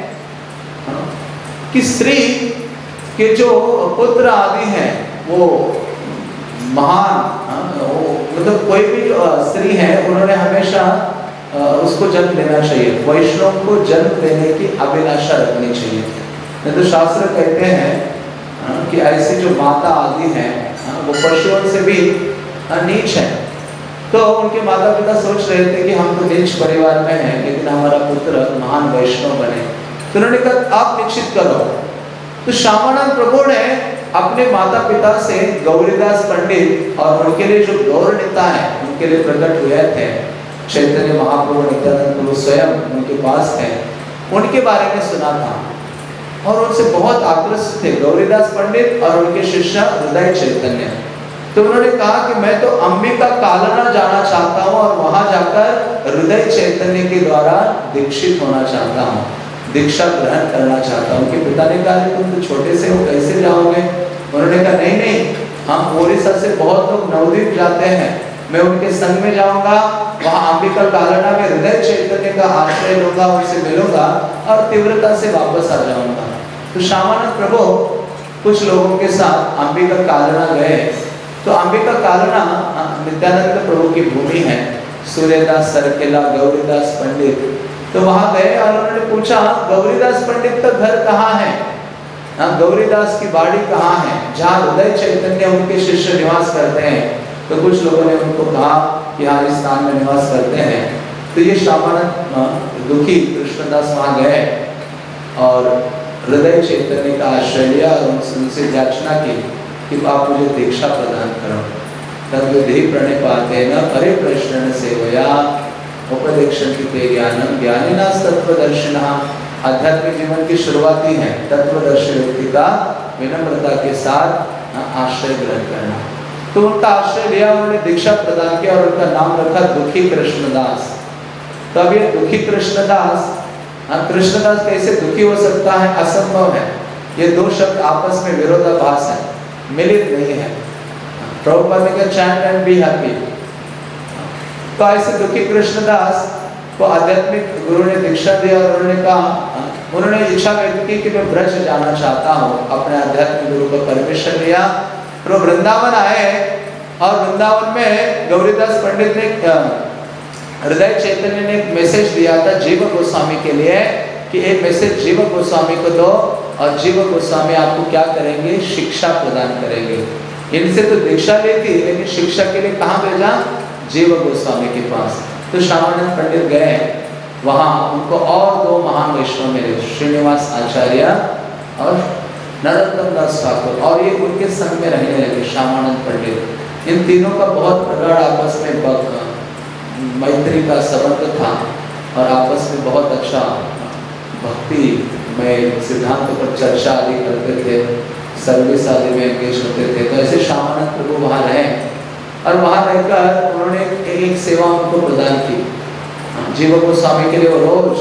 कि स्त्री के जो पुत्र आदि हैं वो महान, मतलब कोई भी जो स्त्री है उन्होंने हमेशा उसको जन्म लेना चाहिए, वैष्णव को जन्म लेने की अभिलाषा रखनी चाहिए। नहीं तो शास्त्र कहते हैं कि ऐसी जो माता आदि हैं वो पशुओं से भी नीच है। तो उनके माता पिता सोच रहे थे कि हम तो नीच परिवार में हैं, लेकिन हमारा पुत्र महान वैष्णव बने। तो उन्होंने कहा आप निश्चित करो। तो श्यामानंद प्रभु ने अपने माता पिता से गौरीदास पंडित और उनके लिए जो गौर नेता है उनके लिए प्रकट हुए थे, चैतन्य महाप्रभु नित्यानंद प्रभु स्वयं उनके पास थे, उनके बारे में सुना था और उनसे बहुत आकृष्ट थे गौरीदास पंडित और उनके शिष्य हृदय चैतन्य। तो उन्होंने कहा कि मैं तो अंबिका कालना जाना चाहता हूँ और वहां जाकर हृदय चैतन्य के द्वारा दीक्षित होना चाहता हूँ, दीक्षा ग्रहण करना चाहता हूँ। उनके पिता ने कहा तुम तो छोटे से हो, कैसे जाओगे? उन्होंने कहा नहीं नहीं, हम ओडिशा से बहुत लोग नवद्वीप जाते हैं, मैं उनके संग में जाऊंगा, वहाँ अंबिका कालना में हृदय चैतन्य का आश्रय लूंगा, उनसे मिलूंगा और तीव्रता से वापस आ जाऊंगा। तो श्यामानंद प्रभु कुछ लोगों के साथ अंबिका कालना गए। तो अंबिका कालना नित्यानंद प्रभु की भूमि है, सूर्यदास सरकेला, गौरीदास पंडित। तो वहां गए और उन्होंने पूछा गौरीदास पंडित का घर कहाँ है, गौरीदास की बाड़ी कहाँ है, जहाँ हृदय चैतन्य उनके शिष्य निवास करते हैं। तो कुछ लोगों ने उनको कहा कि हाँ इस स्थान में निवास करते हैं। तो ये श्यामानंद दुखी कृष्णदास वहां गए और हृदय चैतन्य का आश्रय लिया और उनसे याचना की कि आप मुझे दीक्षा प्रदान करो। तब विधि प्रणिपाते न परे प्रश्न सेवया उपदेक्षन्ति ते ज्ञानम ज्ञानिना तत्वदर्शिनः। आध्यात्मिक जीवन की शुरुआत ही है तत्वदर्शी व्यक्ति का विनम्रता के साथ आश्रय ग्रहण करना। तो उनका आश्रय लिया, उन्होंने दीक्षा प्रदान किया और उनका नाम रखा दुखी कृष्णदास। तो अब ये दुखी कृष्णदास, हाँ, कृष्णदास कैसे दुखी हो सकता है? असंभव है। ये दो शब्द आपस में विरोधाभास है, मिलित नहीं है। प्रभुपाद ने कहा चैंट एंड बी हैप्पी। तो ऐसे दुखी कृष्णदास को आध्यात्मिक गुरु ने दीक्षा दिया और उन्होंने कहा, उन्होंने इच्छा व्यक्त की कि मैं ब्रज जाना चाहता हूँ। अपने आध्यात्मिक गुरु का परमिशन लिया, तो वृंदावन आए और वृंदावन में गौरीदास पंडित ने, हृदय चैतन्य ने एक मैसेज दिया था जीव गोस्वामी के लिए कि एक मैसेज जीव गोस्वामी को दो और जीव गोस्वामी आपको क्या करेंगे? शिक्षा प्रदान करेंगे। इनसे तो दीक्षा ली थी, लेकिन शिक्षा के लिए कहाँ भेजा? जीव गोस्वामी के पास। तो श्यामानंद पंडित गए वहाँ, उनको और दो महान वैष्णव मिले, श्रीनिवास आचार्य और नरोत्तम दास ठाकुर, और ये उनके संग में रहने लगे श्यामानंद पंडित। इन तीनों का बहुत प्रगाढ़ आपस में मैत्री का संबंध था और आपस में बहुत अच्छा भक्ति में सिद्धांत पर चर्चा आदि करते थे, सर्विस आदि में एंगेज होते थे। तो ऐसे श्यामानंद प्रभु वहाँ रहे और वहाँ रहकर उन्होंने एक सेवा उनको प्रदान की। जीव गोस्वामी के लिए वो रोज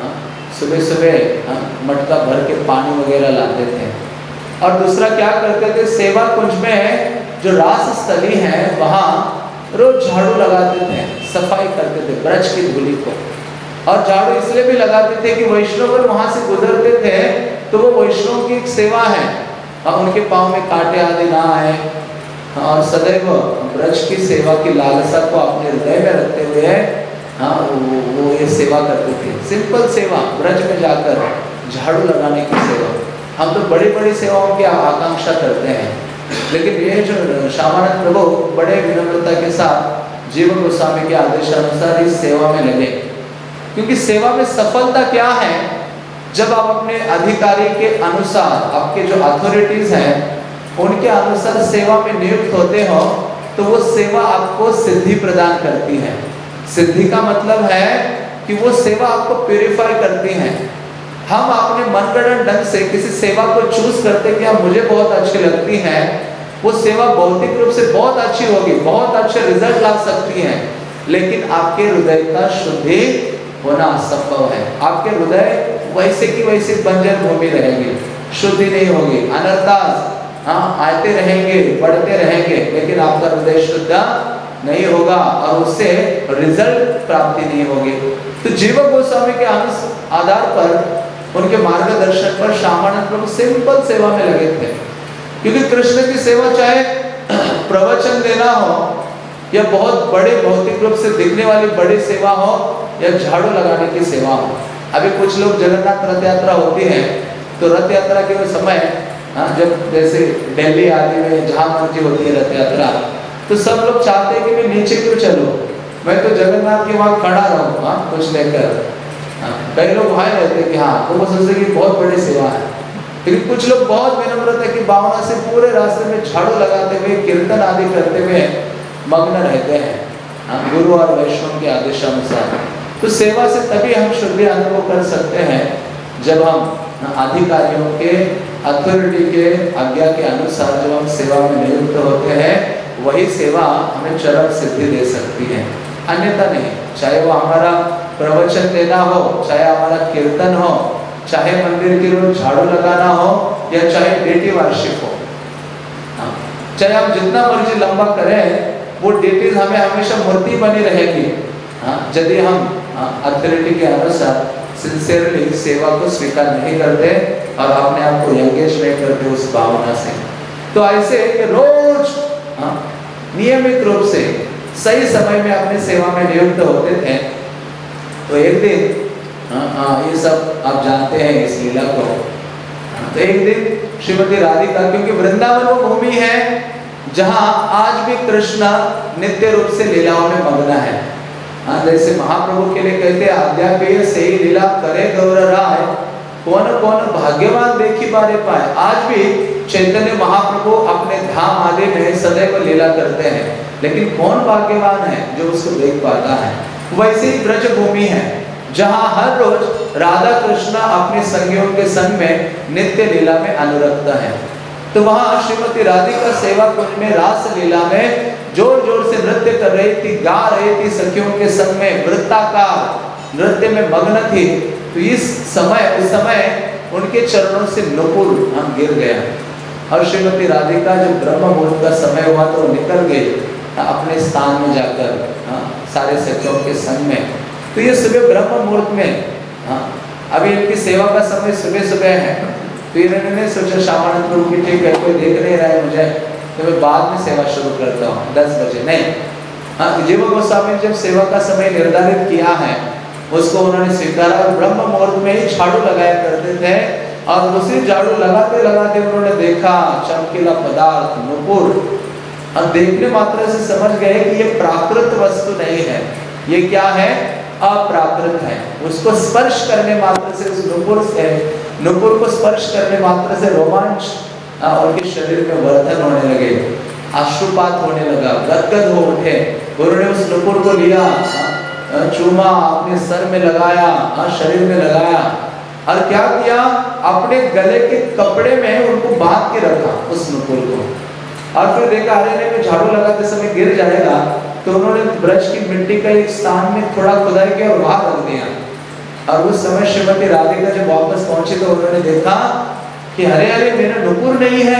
सुबह सुबह मटका भर के पानी वगैरह लाते थे। और दूसरा क्या करते थे? सेवा कुंज में जो रास स्थली है वहाँ रोज झाड़ू लगाते थे, सफाई करते थे ब्रज की धूलि को। और झाड़ू इसलिए भी लगाते थे कि वैष्णव वहां से गुजरते थे तो वो वैष्णव की एक सेवा है और उनके पाँव में कांटे आदि ना आए, और सदैव ब्रज की सेवा की लालसा को अपने हृदय में रखते हुए हाँ वो, वो ये सेवा करते थे। सिंपल सेवा, ब्रज में जाकर झाड़ू लगाने की सेवा। हम तो बड़ी बड़ी सेवाओं की आकांक्षा करते हैं, लेकिन ये जो श्यामानंद प्रभु बड़े विनम्रता के साथ जीव गोस्वामी के आदेशानुसार इस सेवा में लगे। क्योंकि सेवा में सफलता क्या है? जब आप अपने अधिकारी के अनुसार, आपके जो अथॉरिटीज हैं उनके अनुसार सेवा में नियुक्त होते हो तो वो सेवा आपको सिद्धि प्रदान करती है। सिद्धि का मतलब है कि वो सेवा आपको प्यूरिफाई करती है। हम अपने मनगढ़ंत ढंग से किसी सेवा को चूज करते कि हाँ मुझे बहुत अच्छी लगती है, वो सेवा भौतिक रूप से बहुत अच्छी होगी, बहुत अच्छे रिजल्ट ला सकती है, लेकिन आपके हृदय का शुद्धि होना असंभव है। आपके हृदय वैसे की वैसे बंजर भूमि रहेगी, शुद्धि नहीं होगी, अनर्थास हाँ आते रहेंगे, बढ़ते रहेंगे, लेकिन आपका हृदय शुद्ध नहीं होगा और उससे रिजल्ट प्राप्ति नहीं होगी। तो जीव गोस्वामी के आधार पर, उनके मार्गदर्शन पर श्यामानंद प्रभु सिंपल सेवा में लगे थे। क्योंकि कृष्ण की सेवा चाहे प्रवचन देना हो या बहुत बड़े भौतिक रूप से दिखने वाली बड़ी सेवा हो या झाड़ू लगाने की सेवा हो। अभी कुछ लोग जगन्नाथ रथ यात्रा होती है तो रथ यात्रा के समय हाँ जब जैसे दिल्ली आदि में जहाँ मर्जी होती है रथ यात्रा, तो सब लोग चाहते हैं कि मैं नीचे क्यों चलूं, मैं तो जगन्नाथ के वहाँ खड़ा रहूँ हाँ कुछ लेकर। कई लोग वहाँ रहते हैं कि हाँ तो वो सोचते कि बहुत बड़ी सेवा है, लेकिन कुछ लोग बहुत विनम्रता की भावना से पूरे रास्ते में झाड़ू लगाते हुए कीर्तन आदि करते हुए मग्न रहते हैं हाँ गुरु और वैष्णव के आदेशानुसार। तो सेवा से तभी हम शुद्धि अनुभव कर सकते हैं जब हम अधिकारियों के अथॉरिटी के आज्ञा के अनुसार जब हम सेवा में नियुक्त होते हैं, वही सेवा हमें चरम सिद्धि दे सकती है, अन्यथा नहीं। चाहे वो हमारा प्रवचन देना हो, चाहे हमारा कीर्तन हो, चाहे मंदिर की रोज झाड़ू लगाना हो या चाहे बेटी वार्षिक हो, चाहे हम जितना मर्जी लंबा करें, वो डेटीज हमें हमेशा मूर्ति बनी रहेगी हाँ यदि हम अथॉरिटी के अनुसार सिंसियरली सेवा को स्वीकार नहीं करते और अपने आप को एंगेज नहीं करते उस भावना से। तो ऐसे रोज हाँ, नियमित रूप से सही समय में अपने सेवा में नियुक्त होते थे। तो एक दिन हाँ हाँ ये सब आप जानते हैं इस लीला को हाँ, तो एक दिन श्रीमती राधिका, क्योंकि वृंदावन वो भूमि है जहाँ आज भी कृष्ण नित्य रूप से लीलाओं में मग्न है हाँ, जैसे महाप्रभु के लिए कहते आद्यापेय से ही लीला करे गौर राय, कौन कौन भाग्यवान देखी बारे पाए। आज भी चैतन्य महाप्रभु अपने धाम आदि में सदैव लीला करते हैं, लेकिन कौन भाग्यवान है जो उसको देख पाता है। वैसे ही ब्रज भूमि है जहाँ हर रोज राधा कृष्ण अपने संगियों के संग में नित्य लीला में अनुरक्त है। तो वहाँ श्रीमती राधिका सेवा कुंज में रास लीला में जोर जोर से नृत्य कर रही थी, गा रही थी सखियों के संग में, वृत्ताकार नृत्य में मग्न थी। तो इस समय उस समय उनके चरणों से नुपुर हम गिर गया और श्रीमती राधिका जब ब्रह्म मुहूर्त का समय हुआ तो निकल गए अपने स्थान में जाकर, हाँ, सारे सखियों के संग में। तो ये सुबह ब्रह्म मुहूर्त में, हाँ, अभी इनकी सेवा का समय सुबह सुबह है। तो इन्होंने सोचा श्यामानंद प्रभु की ठीक है, कोई देख नहीं रहा है मुझे, तो मैं बाद में सेवा शुरू करता हूँ दस बजे। नहीं, हाँ, जीव गोस्वामी ने जब सेवा का समय निर्धारित किया है उसको उन्होंने स्वीकारा और ब्रह्म मुहूर्त में ही झाड़ू लगाया करते थे। और दूसरी झाड़ू लगाते लगाते उन्होंने देखा चमकीला पदार्थ नुपुर। अब देखने मात्र से समझ गए कि ये प्राकृत वस्तु नहीं है, ये क्या है, अप्राकृत है। उसको स्पर्श करने मात्र से, उस नुपुर से, नुपुर को स्पर्श करने मात्र से रोमांच उनके शरीर में वर्धन होने लगे, अश्रुपात होने लगा, गदगद हो उठे। उन्होंने उस नुपुर को लिया, चूमा, अपने सर में लगाया, शरीर में लगाया और क्या किया, अपने गले के कपड़े में उनको बांध के रखा उस नुपुर को। और फिर देखा अरे नहीं झाड़ू लगाते समय गिर जाएगा, तो उन्होंने ब्रज की मिट्टी का एक स्थान में थोड़ा खुदाई किया और वहां रख दिया। और उस समय श्रीमती राधिका जब वापस पहुंची तो उन्होंने देखा कि अरे अरे मेरा नुपुर नहीं है।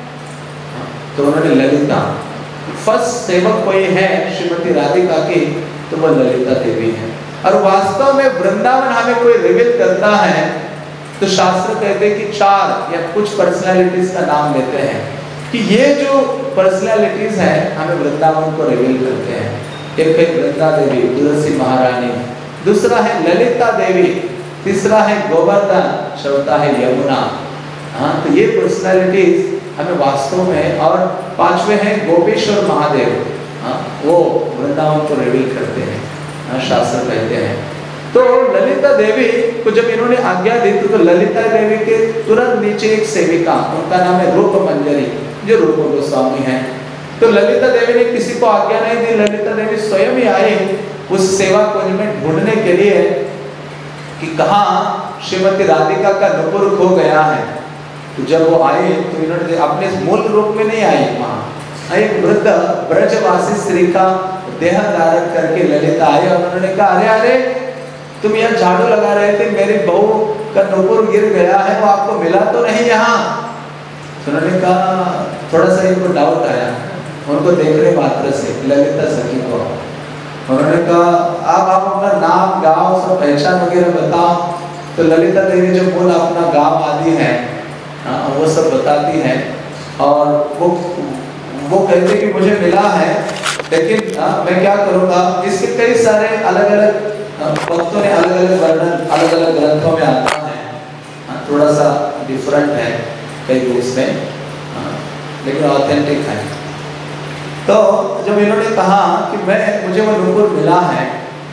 तो उन्होंने ललिता, फर्स्ट सेवक कोई है श्रीमती राधिका की, तो वो ललिता देवी है। और वास्तव में वृंदावन हमें कोई रिवील करता है तो शास्त्र कहते हैं कि चार या कुछ पर्सनालिटीज का नाम लेते हैं कि ये जो पर्सनालिटीज हैं हमें वृंदावन को रिवील करते हैं। एक है वृंदा देवी, तुलसी महारानी, दूसरा है ललिता देवी, तीसरा है गोवर्धन, चौथा है यमुना। हाँ, तो ये पर्सनालिटीज हमें वास्तव में, और पांचवे हैं गोपेश्वर महादेव, हाँ, वो वृंदावन को रिवील करते हैं, हाँ, शास्त्र कहते हैं। तो ललिता देवी को जब इन्होंने आज्ञा दी तो ललिता देवी के तुरंत नीचे एक सेविका, उनका नाम है रूप मंजरी, जो रूप गोस्वामी है। तो ललिता देवी ने किसी को आज्ञा नहीं दी, ललिता देवी स्वयं ही आई उस सेवा कुंज में ढूंढने के लिए कि कहाँ श्रीमती राधिका का नुपुर खो गया है। तो जब वो आए तो इन्होंने अपने मूल रूप में नहीं आई, वहाँ एक वृद्ध ब्रजवासी स्त्री का देह धारण करके ललिता आई और उन्होंने कहा अरे अरे तुम यहाँ झाड़ू लगा रहे थे, मेरी बहू का नुपुर गिर गया है, वो आपको मिला तो नहीं यहाँ। तो उन्होंने कहा, थोड़ा सा इनको डाउट आया उनको देखने मात्र से ललिता सखी को। उन्होंने कहा आप आप अपना नाम, गांव, सब पहचान वगैरह बताओ। तो ललिता देवी जो मूल अपना गांव आदि है, हाँ, वो सब बताती हैं और वो वो कहते कि मुझे मिला है, लेकिन हाँ, मैं क्या करूँगा। इसके कई सारे अलग अलग भक्तों ने अलग अलग वर्णन अलग अलग ग्रंथों में आता है, हाँ, थोड़ा सा डिफरेंट है कई बुक्स में, हाँ, लेकिन ऑथेंटिक है। तो जब इन्होंने कहा कि मैं मुझे वो नुपुर मिला है,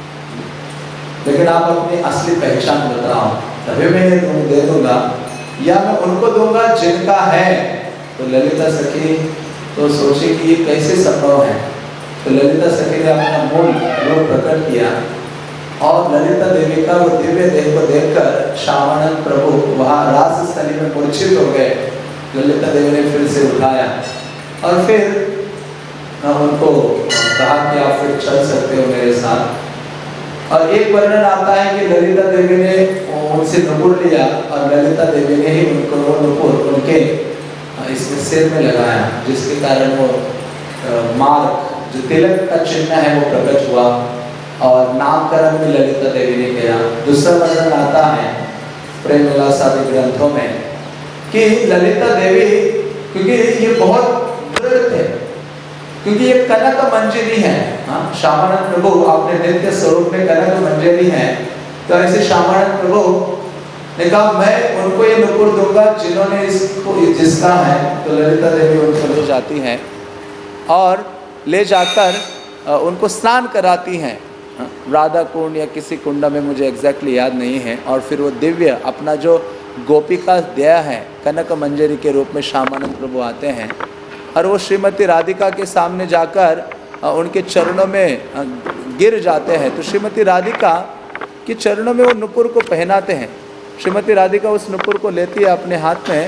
लेकिन आप अपनी असली पहचान बताओ तभी मैं ये दे दूंगा, या मैं उनको दूंगा जिनका है। तो ललिता सखी तो सोची कि ये कैसे संभव है। तो ललिता सखी ने अपना मूल रूप प्रकट किया और ललिता देवी का वो दिव्य देह को देखकर श्यामानंद प्रभु वहाँ रास स्थली में मूर्छित हो गए। ललिता देवी ने फिर से उठाया और फिर उनको कहा कि आप फिर चल सकते हो मेरे साथ। और एक वर्णन आता है कि ललिता देवी ने उनसे नुपुर लिया और ललिता देवी ने ही उनको वो नुपुर उनके इसमें सिर में लगाया, जिसके कारण वो मार्ग जो तिलक का चिन्ह है वो प्रकट हुआ और नामकरण भी ललिता देवी ने किया। दूसरा वर्णन आता है प्रेम विलास आदि ग्रंथों में कि ललिता देवी, क्योंकि ये बहुत दृढ़ थे, क्योंकि ये कनक मंजरी है, हाँ, श्यामानंद प्रभु अपने नित्य स्वरूप में कनक मंजरी है। तो ऐसे श्यामानंद प्रभु ने कहा मैं उनको ये नुपुर दूंगा जिन्होंने इसको जिसका है। तो ललिता देवी उनको ले जाती हैं और ले जाकर उनको स्नान कराती हैं राधा कुंड या किसी कुंड में, मुझे एग्जैक्टली याद नहीं है। और फिर वो दिव्य अपना जो गोपिका देह है कनक मंजरी के रूप में श्यामानंद प्रभु आते हैं और वो श्रीमती राधिका के सामने जाकर उनके चरणों में गिर जाते हैं। तो श्रीमती राधिका के चरणों में वो नुपुर को पहनाते हैं। श्रीमती राधिका उस नुपुर को लेती है अपने हाथ में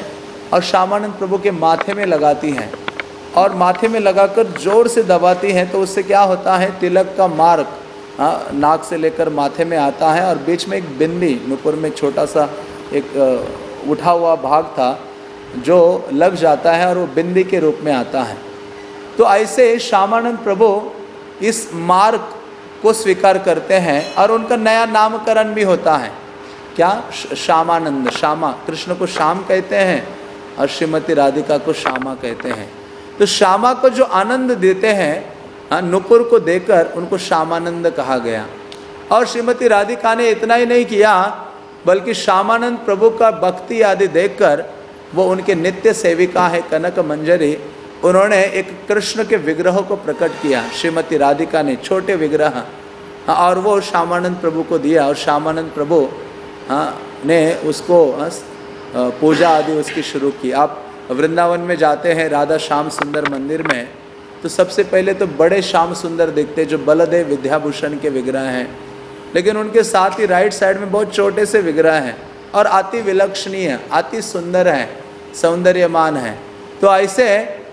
और श्यामानंद प्रभु के माथे में लगाती हैं और माथे में लगाकर जोर से दबाती हैं, तो उससे क्या होता है, तिलक का मार्ग हाँ नाक से लेकर माथे में आता है और बीच में एक बिंदी, नुपुर में छोटा सा एक उठा हुआ भाग था जो लग जाता है और वो बिंदी के रूप में आता है। तो ऐसे श्यामानंद प्रभु इस मार्ग को स्वीकार करते हैं और उनका नया नामकरण भी होता है। क्या? श्यामानंद। श्यामा, कृष्ण को श्याम कहते हैं और श्रीमती राधिका को श्यामा कहते हैं। तो श्यामा को जो आनंद देते हैं हाँ नुपुर को देकर उनको श्यामानंद कहा गया। और श्रीमती राधिका ने इतना ही नहीं किया बल्कि श्यामानंद प्रभु का भक्ति आदि देखकर, वो उनके नित्य सेविका है कनक मंजरी, उन्होंने एक कृष्ण के विग्रह को प्रकट किया। श्रीमती राधिका ने छोटे विग्रह और वो श्यामानंद प्रभु को दिया और श्यामानंद प्रभु हाँ ने उसको पूजा आदि उसकी शुरू की। आप वृंदावन में जाते हैं राधा श्याम सुंदर मंदिर में, तो सबसे पहले तो बड़े श्याम सुंदर दिखते जो बलदेव विद्याभूषण के विग्रह हैं, लेकिन उनके साथ ही राइट साइड में बहुत छोटे से विग्रह हैं और अति विलक्षणीय, अति सुंदर हैं, सौंदर्यमान हैं। तो ऐसे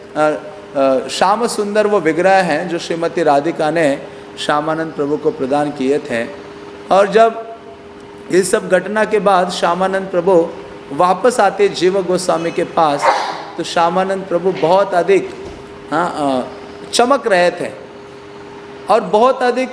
श्याम सुंदर वो विग्रह हैं जो श्रीमती राधिका ने श्यामानंद प्रभु को प्रदान किए थे। और जब इस सब घटना के बाद श्यामानंद प्रभु वापस आते जीव गोस्वामी के पास, तो श्यामानंद प्रभु बहुत अधिक हाँ चमक रहे थे और बहुत अधिक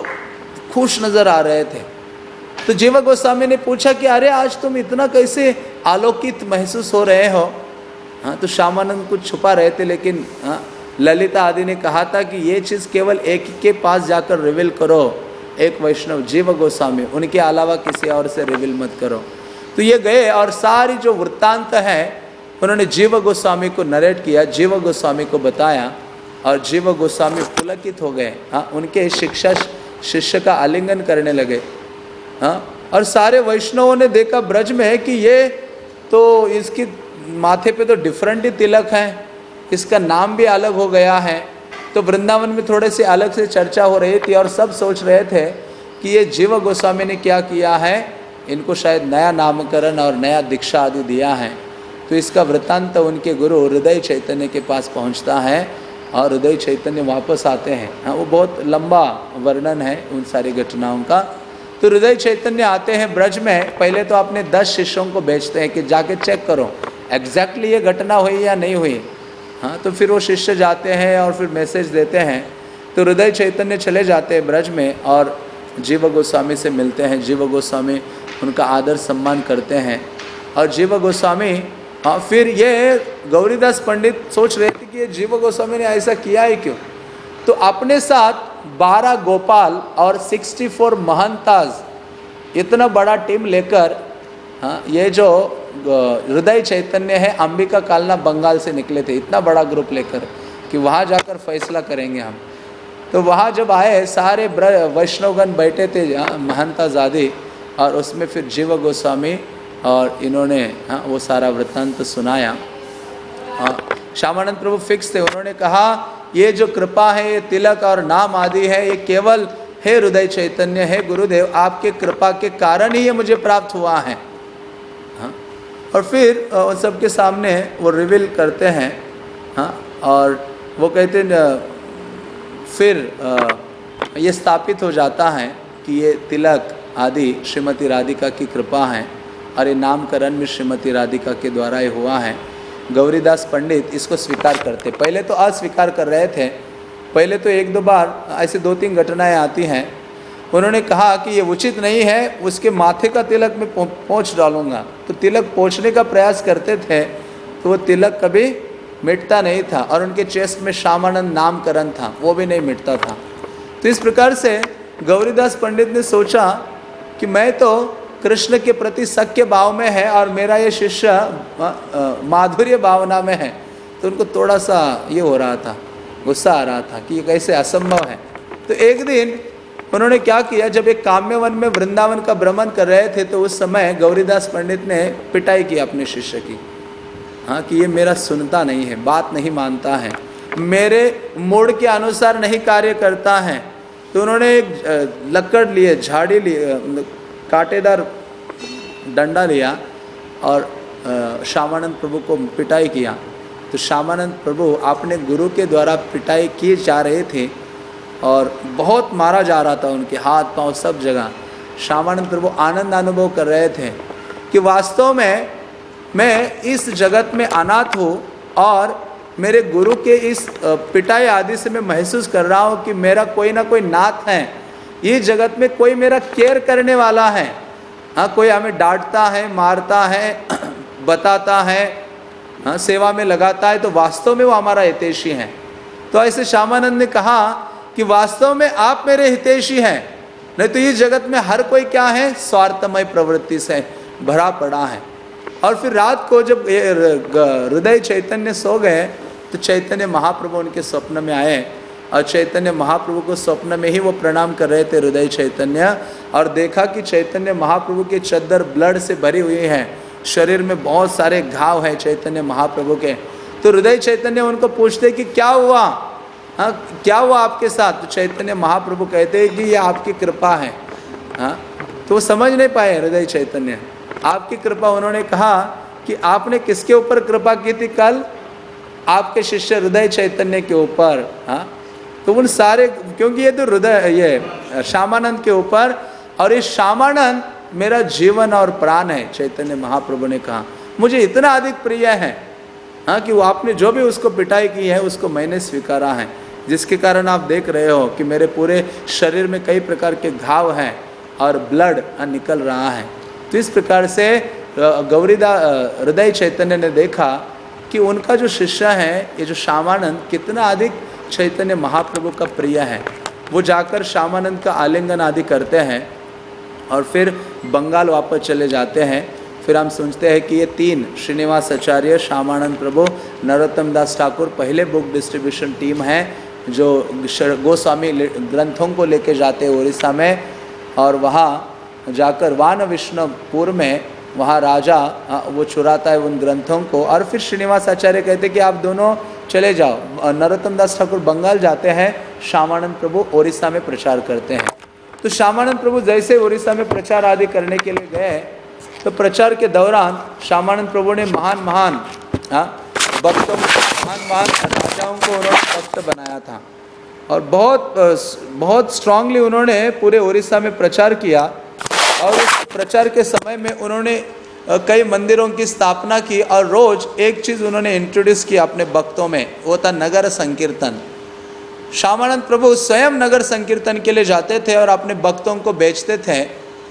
खुश नज़र आ रहे थे। तो जीव गोस्वामी ने पूछा कि अरे आज तुम इतना कैसे आलोकित महसूस हो रहे हो। हाँ तो श्यामानंद कुछ छुपा रहे थे, लेकिन हाँ ललिता आदि ने कहा था कि ये चीज़ केवल एक के पास जाकर रिवील करो, एक वैष्णव जीव गोस्वामी, उनके अलावा किसी और से रिवील मत करो। तो ये गए और सारी जो वृत्तांत है उन्होंने जीव गोस्वामी को नरेट किया, जीव गोस्वामी को बताया और जीव गोस्वामी पुलकित हो गए। हाँ उनके शिक्षा शिष्य का आलिंगन करने लगे। हाँ और सारे वैष्णवों ने देखा ब्रज में है कि ये तो इसकी माथे पे तो डिफरेंट ही तिलक है, इसका नाम भी अलग हो गया है। तो वृंदावन में थोड़े से अलग से चर्चा हो रही थी और सब सोच रहे थे कि ये जीव गोस्वामी ने क्या किया है, इनको शायद नया नामकरण और नया दीक्षा आदि दिया है। तो इसका वृत्तांत उनके गुरु हृदय चैतन्य के पास पहुंचता है और हृदय चैतन्य वापस आते हैं। हाँ वो बहुत लंबा वर्णन है उन सारी घटनाओं का। तो हृदय चैतन्य आते हैं ब्रज में, पहले तो अपने दस शिष्यों को भेजते हैं कि जाके चेक करो एग्जैक्टली ये घटना हुई या नहीं हुई। हाँ तो फिर वो शिष्य जाते हैं और फिर मैसेज देते हैं। तो हृदय चैतन्य चले जाते हैं ब्रज में और जीव गोस्वामी से मिलते हैं। जीव गोस्वामी उनका आदर सम्मान करते हैं और जीव गोस्वामी हाँ फिर ये गौरीदास पंडित सोच रहे थे कि ये जीव गोस्वामी ने ऐसा किया है क्यों। तो अपने साथ बारह गोपाल और चौंसठ महंताज इतना बड़ा टीम लेकर हाँ ये जो हृदय चैतन्य है अंबिका कालना बंगाल से निकले थे, इतना बड़ा ग्रुप लेकर कि वहाँ जाकर फैसला करेंगे हम। तो वहाँ जब आए सारे वैष्णवगण बैठे थे महंताज आदि, और उसमें फिर जीव गोस्वामी और इन्होंने हाँ वो सारा वृत्तांत सुनाया। हाँ श्यामानंद प्रभु फिक्स थे, उन्होंने कहा ये जो कृपा है, ये तिलक और नाम आदि है, ये केवल हे हृदय चैतन्य है गुरुदेव, आपके कृपा के कारण ही ये मुझे प्राप्त हुआ है। हाँ और फिर उन सबके सामने वो रिवील करते हैं। हाँ और वो कहते हैं फिर ये स्थापित हो जाता है कि ये तिलक आदि श्रीमती राधिका की कृपा है और ये नामकरण में श्रीमती राधिका के द्वारा ही हुआ है। गौरीदास पंडित इसको स्वीकार करते, पहले तो अस्वीकार कर रहे थे, पहले तो एक दो बार ऐसे दो तीन घटनाएं आती हैं। उन्होंने कहा कि ये उचित नहीं है, उसके माथे का तिलक मैं पोंछ डालूंगा। तो तिलक पोंछने का प्रयास करते थे तो वो तिलक कभी मिटता नहीं था और उनके चेस्ट में श्यामानंद नामकरण था, वो भी नहीं मिटता था। तो इस प्रकार से गौरीदास पंडित ने सोचा कि मैं तो कृष्ण के प्रति सख्य भाव में है और मेरा ये शिष्य माधुर्य भावना में है। तो उनको थोड़ा सा ये हो रहा था, गुस्सा आ रहा था कि ये कैसे असंभव है। तो एक दिन उन्होंने क्या किया, जब एक काम्य वन में वृंदावन का भ्रमण कर रहे थे तो उस समय गौरीदास पंडित ने पिटाई की अपने शिष्य की। हाँ कि ये मेरा सुनता नहीं है, बात नहीं मानता है, मेरे मूड के अनुसार नहीं कार्य करता है। तो उन्होंने एक लकड़ लिए, झाड़ी लिए, कांटेदार डंडा लिया और श्यामानंद प्रभु को पिटाई किया। तो श्यामानंद प्रभु अपने गुरु के द्वारा पिटाई किए जा रहे थे और बहुत मारा जा रहा था, उनके हाथ पांव सब जगह। श्यामानंद प्रभु आनंद अनुभव कर रहे थे कि वास्तव में मैं इस जगत में अनाथ हूँ और मेरे गुरु के इस पिटाई आदि से मैं महसूस कर रहा हूँ कि मेरा कोई ना कोई नाथ है, ये जगत में कोई मेरा केयर करने वाला है। हाँ, कोई हमें डांटता है, मारता है, बताता है, हाँ, सेवा में लगाता है, तो वास्तव में वो हमारा हितैषी है। तो ऐसे श्यामानंद ने कहा कि वास्तव में आप मेरे हितैषी हैं, नहीं तो ये जगत में हर कोई क्या है, स्वार्थमय प्रवृत्ति से भरा पड़ा है। और फिर रात को जब हृदय चैतन्य सो गए तो चैतन्य महाप्रभु उनके स्वप्न में आए और चैतन्य महाप्रभु को स्वप्न में ही वो प्रणाम कर रहे थे हृदय चैतन्य, और देखा कि चैतन्य महाप्रभु की चद्दर ब्लड से भरी हुई है, शरीर में बहुत सारे घाव हैं चैतन्य महाप्रभु के। तो हृदय चैतन्य उनको पूछते कि क्या हुआ, हाँ क्या हुआ आपके साथ? तो चैतन्य महाप्रभु कहते हैं कि ये आपकी कृपा है। हाँ, तो वो समझ नहीं पाए हृदय चैतन्य, आपकी कृपा। उन्होंने कहा कि आपने किसके ऊपर कृपा की थी कल? आपके शिष्य हृदय चैतन्य के ऊपर। हाँ, तो उन सारे, क्योंकि ये तो हृदय ये श्यामानंद के ऊपर, और ये श्यामानंद मेरा जीवन और प्राण है। चैतन्य महाप्रभु ने कहा मुझे इतना अधिक प्रिय है, हाँ, कि वो आपने जो भी उसको पिटाई की है उसको मैंने स्वीकारा है, जिसके कारण आप देख रहे हो कि मेरे पूरे शरीर में कई प्रकार के घाव हैं और ब्लड निकल रहा है। तो इस प्रकार से गौरीदा हृदय चैतन्य ने देखा कि उनका जो शिष्य है, ये जो श्यामानंद, कितना अधिक चैतन्य महाप्रभु का प्रिय है। वो जाकर श्यामानंद का आलिंगन आदि करते हैं और फिर बंगाल वापस चले जाते हैं। फिर हम सोचते हैं कि ये तीन, श्रीनिवास आचार्य, श्यामानंद प्रभु, नरोत्तम दास ठाकुर, पहले बुक डिस्ट्रीब्यूशन टीम है जो गोस्वामी ग्रंथों को लेके जाते हैं उड़ीसा में, और वहाँ जाकर वान विष्णुपुर में वहाँ राजा वो चुराता है उन ग्रंथों को, और फिर श्रीनिवास आचार्य कहते हैं कि आप दोनों चले जाओ। नरोत्तम दास ठाकुर बंगाल जाते हैं, श्यामानंद प्रभु ओडिशा में प्रचार करते हैं। तो श्यामानंद प्रभु जैसे ओडिशा में प्रचार आदि करने के लिए गए, तो प्रचार के दौरान श्यामानंद प्रभु ने महान महान भक्तों, महान महान राजाओं को उन्होंने भक्त बनाया था, और बहुत बहुत स्ट्रांगली उन्होंने पूरे ओडिशा में प्रचार किया। और उस प्रचार के समय में उन्होंने कई मंदिरों की स्थापना की, और रोज़ एक चीज़ उन्होंने इंट्रोड्यूस किया अपने भक्तों में, वो था नगर संकीर्तन। श्यामानंद प्रभु स्वयं नगर संकीर्तन के लिए जाते थे और अपने भक्तों को बेचते थे।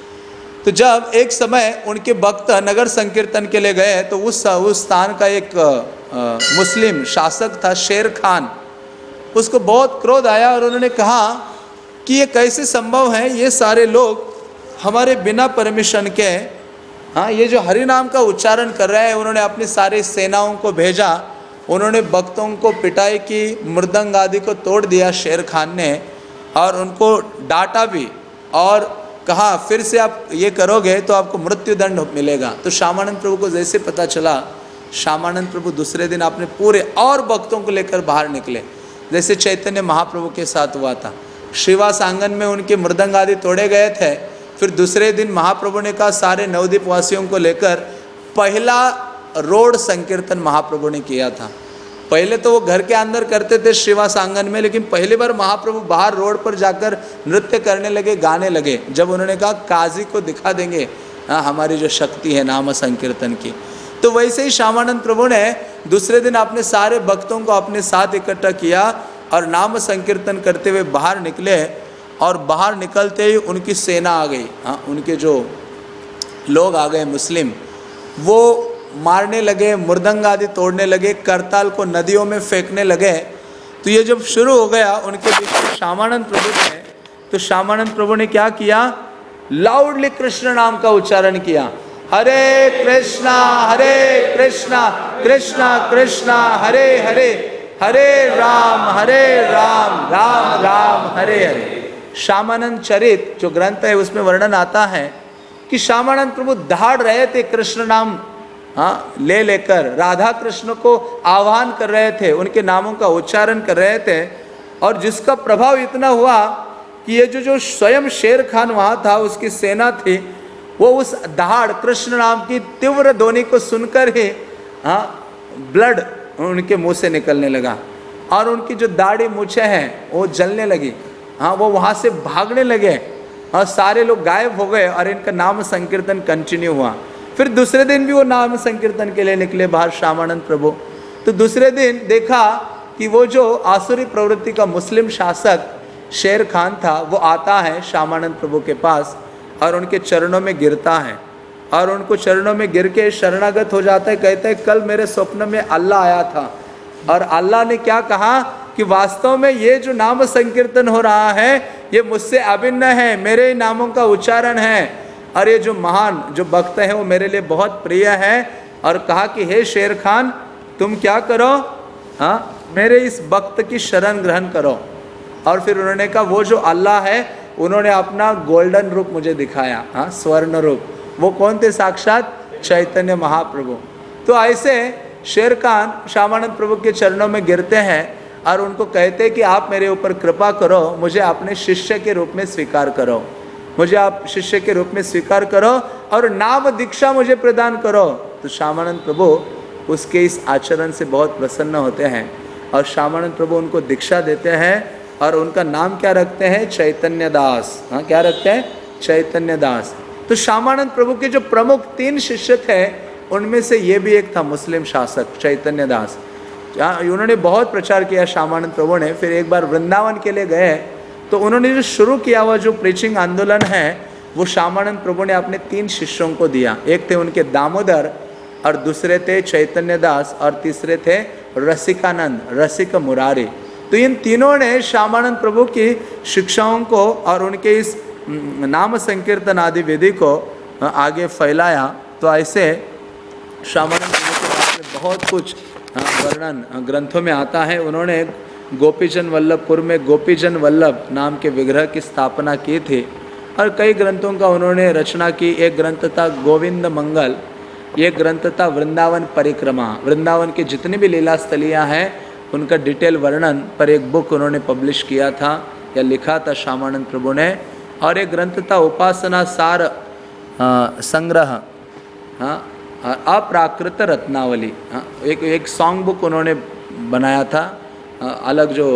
तो जब एक समय उनके भक्त नगर संकीर्तन के लिए गए, तो उस उस स्थान का एक आ, मुस्लिम शासक था शेर खान, उसको बहुत क्रोध आया और उन्होंने कहा कि ये कैसे संभव है, ये सारे लोग हमारे बिना परमिशन के, हाँ, ये जो हरि नाम का उच्चारण कर रहे हैं। उन्होंने अपनी सारी सेनाओं को भेजा, उन्होंने भक्तों को पिटाई की, मृदंग आदि को तोड़ दिया शेर खान ने, और उनको डांटा भी और कहा फिर से आप ये करोगे तो आपको मृत्यु दंड मिलेगा। तो श्यामानंद प्रभु को जैसे पता चला, श्यामानंद प्रभु दूसरे दिन अपने पूरे और भक्तों को लेकर बाहर निकले, जैसे चैतन्य महाप्रभु के साथ हुआ था। श्रीवास आंगन में उनके मृदंग आदि तोड़े गए थे। फिर दूसरे दिन महाप्रभु ने कहा सारे नवद्वीप वासियों को लेकर पहला रोड संकीर्तन महाप्रभु ने किया था। पहले तो वो घर के अंदर करते थे श्रीवास आंगन में, लेकिन पहली बार महाप्रभु बाहर रोड पर जाकर नृत्य करने लगे, गाने लगे। जब उन्होंने कहा काजी को दिखा देंगे हाँ हमारी जो शक्ति है नाम संकीर्तन की, तो वैसे ही श्यामानंद प्रभु ने दूसरे दिन अपने सारे भक्तों को अपने साथ इकट्ठा किया और नाम संकीर्तन करते हुए बाहर निकले। और बाहर निकलते ही उनकी सेना आ गई, हाँ, उनके जो लोग आ गए मुस्लिम, वो मारने लगे, मृदंग आदि तोड़ने लगे, करताल को नदियों में फेंकने लगे। तो ये जब शुरू हो गया उनके बीच में श्यामानंद प्रभु थे, तो श्यामानंद प्रभु ने क्या किया, लाउडली कृष्ण नाम का उच्चारण किया, हरे कृष्णा हरे कृष्णा कृष्णा कृष्णा हरे हरे, हरे राम हरे राम राम राम हरे हरे। श्यामानंद चरित जो ग्रंथ है उसमें वर्णन आता है कि श्यामानंद प्रभु दहाड़ रहे थे कृष्ण नाम हाँ ले लेकर, राधा कृष्ण को आह्वान कर रहे थे, उनके नामों का उच्चारण कर रहे थे। और जिसका प्रभाव इतना हुआ कि ये जो जो स्वयं शेर खान वहाँ था, उसकी सेना थी, वो उस दहाड़ कृष्ण नाम की तीव्र ध्वनि को सुनकर ही हाँ ब्लड उनके मुंह से निकलने लगा और उनकी जो दाढ़ी मूछें हैं वो जलने लगी। हाँ, वो वहाँ से भागने लगे और सारे लोग गायब हो गए और इनका नाम संकीर्तन कंटिन्यू हुआ। फिर दूसरे दिन भी वो नाम संकीर्तन के लिए निकले बाहर श्यामानंद प्रभु। तो दूसरे दिन देखा कि वो जो आसुरी प्रवृत्ति का मुस्लिम शासक शेर खान था वो आता है श्यामानंद प्रभु के पास और उनके चरणों में गिरता है और उनको चरणों में गिर के शरणागत हो जाता है। कहता है कल मेरे स्वप्न में अल्लाह आया था और अल्लाह ने क्या कहा कि वास्तव में ये जो नाम संकीर्तन हो रहा है ये मुझसे अभिन्न है, मेरे नामों का उच्चारण है और ये जो महान जो भक्त है वो मेरे लिए बहुत प्रिय है। और कहा कि हे शेर खान तुम क्या करो, हाँ मेरे इस भक्त की शरण ग्रहण करो। और फिर उन्होंने कहा वो जो अल्लाह है उन्होंने अपना गोल्डन रूप मुझे दिखाया, हाँ स्वर्ण रूप। वो कौन थे? साक्षात चैतन्य महाप्रभु। तो ऐसे शेर खान श्यामानंद प्रभु के चरणों में गिरते हैं और उनको कहते हैं कि आप मेरे ऊपर कृपा करो, मुझे अपने शिष्य के रूप में स्वीकार करो, मुझे आप शिष्य के रूप में स्वीकार करो और नाम दीक्षा मुझे प्रदान करो। तो श्यामानंद प्रभु उसके इस आचरण से बहुत प्रसन्न होते हैं और श्यामानंद प्रभु उनको दीक्षा देते हैं और उनका नाम क्या रखते हैं? चैतन्य दास। हाँ, क्या रखते हैं? चैतन्य दास। तो श्यामानंद प्रभु के जो प्रमुख तीन शिष्य थे उनमें से ये भी एक था मुस्लिम शासक चैतन्य दास। उन्होंने बहुत प्रचार किया श्यामानंद प्रभु ने। फिर एक बार वृंदावन के लिए गए तो उन्होंने जो शुरू किया हुआ जो प्रीचिंग आंदोलन है वो श्यामानंद प्रभु ने अपने तीन शिष्यों को दिया। एक थे उनके दामोदर और दूसरे थे चैतन्य दास और तीसरे थे रसिकानंद, रसिक मुरारी। तो इन तीनों ने श्यामानंद प्रभु की शिक्षाओं को और उनके इस नाम संकीर्तन आदि विधि को आगे फैलाया। तो ऐसे श्यामानंद प्रभु के बारे में बहुत कुछ वर्णन ग्रंथों में आता है। उन्होंने गोपीजन वल्लभपुर में गोपीजन वल्लभ नाम के विग्रह की स्थापना की थी और कई ग्रंथों का उन्होंने रचना की। एक ग्रंथ था गोविंद मंगल, एक ग्रंथ था वृंदावन परिक्रमा। वृंदावन की जितनी भी लीला स्थलियाँ हैं उनका डिटेल वर्णन पर एक बुक उन्होंने पब्लिश किया था या लिखा था श्यामानंद प्रभु ने। और एक ग्रंथ था उपासना सार आ, संग्रह, हाँ अप्राकृत रत्नावली। हाँ, एक एक सॉन्ग बुक उन्होंने बनाया था। आ, अलग जो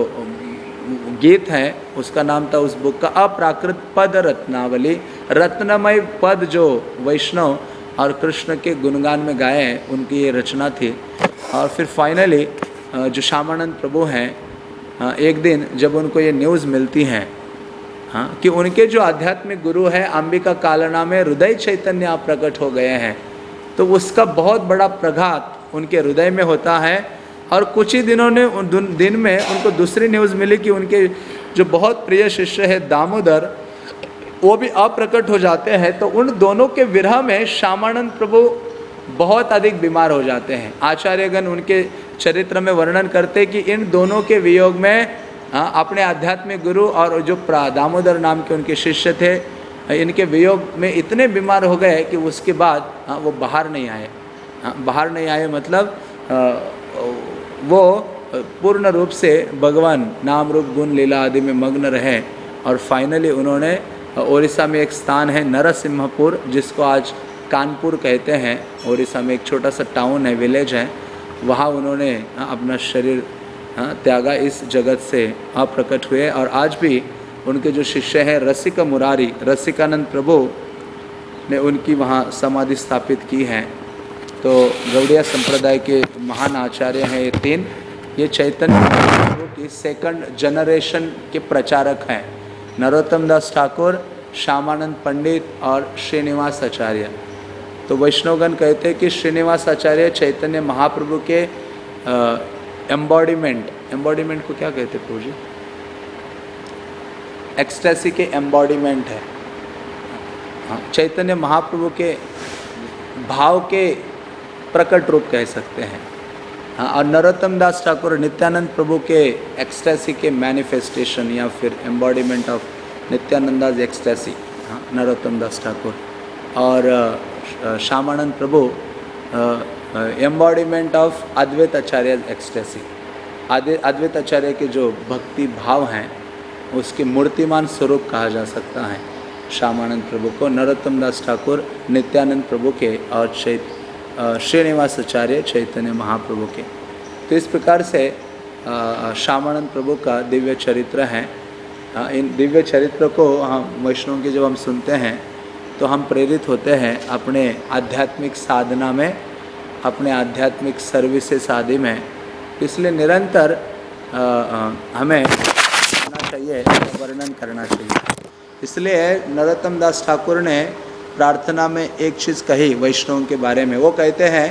गीत है उसका नाम था उस बुक का अप्राकृत पद रत्नावली। रत्नमय पद जो वैष्णव और कृष्ण के गुणगान में गाए हैं उनकी ये रचना थी। और फिर फाइनली जो श्यामानंद प्रभु हैं एक दिन जब उनको ये न्यूज़ मिलती है हाँ कि उनके जो आध्यात्मिक गुरु है अंबिका कालना में हृदय चैतन्य आप प्रकट हो गए हैं, तो उसका बहुत बड़ा प्रघात उनके हृदय में होता है। और कुछ ही दिनों ने दिन में उनको दूसरी न्यूज़ मिली कि उनके जो बहुत प्रिय शिष्य है दामोदर वो भी अप्रकट हो जाते हैं। तो उन दोनों के विरह में श्यामानंद प्रभु बहुत अधिक बीमार हो जाते हैं। आचार्यगण उनके चरित्र में वर्णन करते कि इन दोनों के वियोग में हाँ, अपने आध्यात्मिक गुरु और जो दामोदर नाम के उनके शिष्य थे इनके वियोग में इतने बीमार हो गए कि उसके बाद हाँ, वो बाहर नहीं आए। हाँ, बाहर नहीं आए मतलब आ, वो पूर्ण रूप से भगवान नाम रूप गुण लीला आदि में मग्न रहे। और फाइनली उन्होंने ओडिशा में एक स्थान है नरसिम्हपुर जिसको आज कानपुर कहते हैं, ओडिशा में एक छोटा सा टाउन है, विलेज है, वहाँ उन्होंने अपना शरीर त्यागा, इस जगत से अप्रकट हुए। और आज भी उनके जो शिष्य हैं रसिक मुरारी, रसिकानंद प्रभु ने उनकी वहाँ समाधि स्थापित की है। तो गौड़िया संप्रदाय के महान आचार्य हैं ये तीन। ये चैतन्य प्रभु की सेकंड जनरेशन के प्रचारक हैं, नरोत्तम दास ठाकुर, श्यामानंद पंडित और श्रीनिवास आचार्य। तो वैष्णवगण कहते हैं कि श्रीनिवास आचार्य चैतन्य महाप्रभु के एम्बॉडीमेंट, एम्बॉडीमेंट को क्या कहते हैं प्रभु जी? एक्सटेसी के एम्बॉडीमेंट है। हाँ, चैतन्य महाप्रभु के भाव के प्रकट रूप कह सकते हैं। हाँ, और नरोत्तम दास ठाकुर नित्यानंद प्रभु के एक्सटेसी के मैनिफेस्टेशन या फिर एम्बॉडीमेंट ऑफ नित्यानंदाज एक्सटेसी, हाँ नरोत्तम दास ठाकुर। और Shyamananda Prabhu embodiment of Advaita Acharya ecstasy. Advaita Acharya के जो भक्ति भाव हैं उसके मूर्तिमान स्वरूप कहा जा सकता है श्यामानंद प्रभु को, नरोत्तम दास ठाकुर नित्यानंद प्रभु के और चैत श्रीनिवास आचार्य चैतन्य महाप्रभु के। तो इस प्रकार से श्यामानंद प्रभु का दिव्य चरित्र है। इन दिव्य चरित्र को हम वैष्णव की जब हम सुनते हैं तो हम प्रेरित होते हैं अपने आध्यात्मिक साधना में, अपने आध्यात्मिक सर्विसेस आदि में। इसलिए निरंतर आ, आ, हमें करना चाहिए, वर्णन करना चाहिए। इसलिए नरोत्तम दास ठाकुर ने प्रार्थना में एक चीज़ कही वैष्णव के बारे में। वो कहते हैं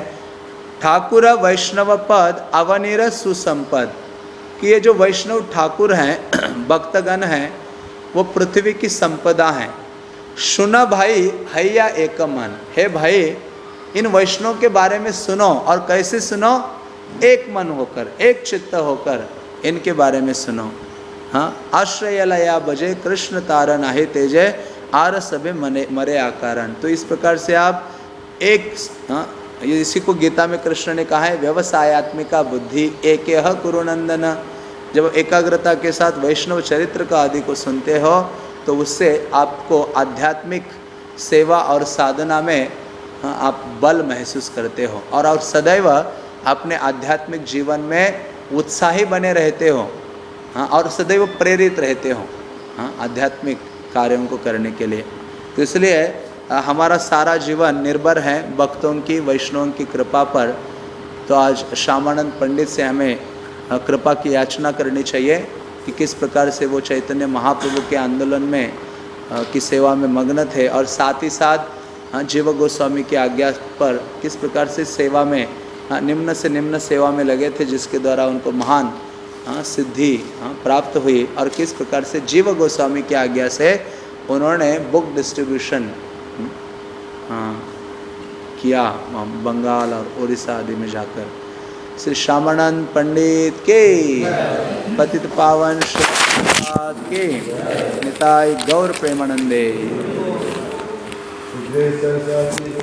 ठाकुर वैष्णव पद अवनीर सुसंपद, कि ये जो वैष्णव ठाकुर हैं, भक्तगण हैं, वो पृथ्वी की संपदा हैं। सुना भाई हैया एक मन, हे भाई इन वैष्णव के बारे में सुनो, और कैसे सुनो? एक मन होकर, एक चित्त होकर इनके बारे में सुनो। हाँ, आश्रय लया बजे कृष्ण तारण आहे तेजे आर सबे मने मरे आकारण। तो इस प्रकार से आप एक, हाँ, इसी को गीता में कृष्ण ने कहा है व्यवसायत्मिका बुद्धि एक कुरुनंदन। जब एकाग्रता के साथ वैष्णव चरित्र का आदि को सुनते हो तो उससे आपको आध्यात्मिक सेवा और साधना में, हाँ, आप बल महसूस करते हो और और सदैव अपने आध्यात्मिक जीवन में उत्साही बने रहते हो, हाँ, और सदैव प्रेरित रहते हो, हाँ, आध्यात्मिक कार्यों को करने के लिए। तो इसलिए हमारा सारा जीवन निर्भर है भक्तों की, वैष्णवों की कृपा पर। तो आज श्यामानंद पंडित से हमें कृपा की याचना करनी चाहिए कि किस प्रकार से वो चैतन्य महाप्रभु के आंदोलन में की सेवा में मग्न थे, और साथ ही साथ जीव गोस्वामी की आज्ञा पर किस प्रकार से सेवा में, निम्न से निम्न सेवा में लगे थे, जिसके द्वारा उनको महान सिद्धि प्राप्त हुई। और किस प्रकार से जीव गोस्वामी की आज्ञा से उन्होंने बुक डिस्ट्रीब्यूशन किया बंगाल और उड़ीसा आदि में जाकर। श्री श्यामानंद पंडित के, पतित पावन के, निताय गौर प्रेमानंदे।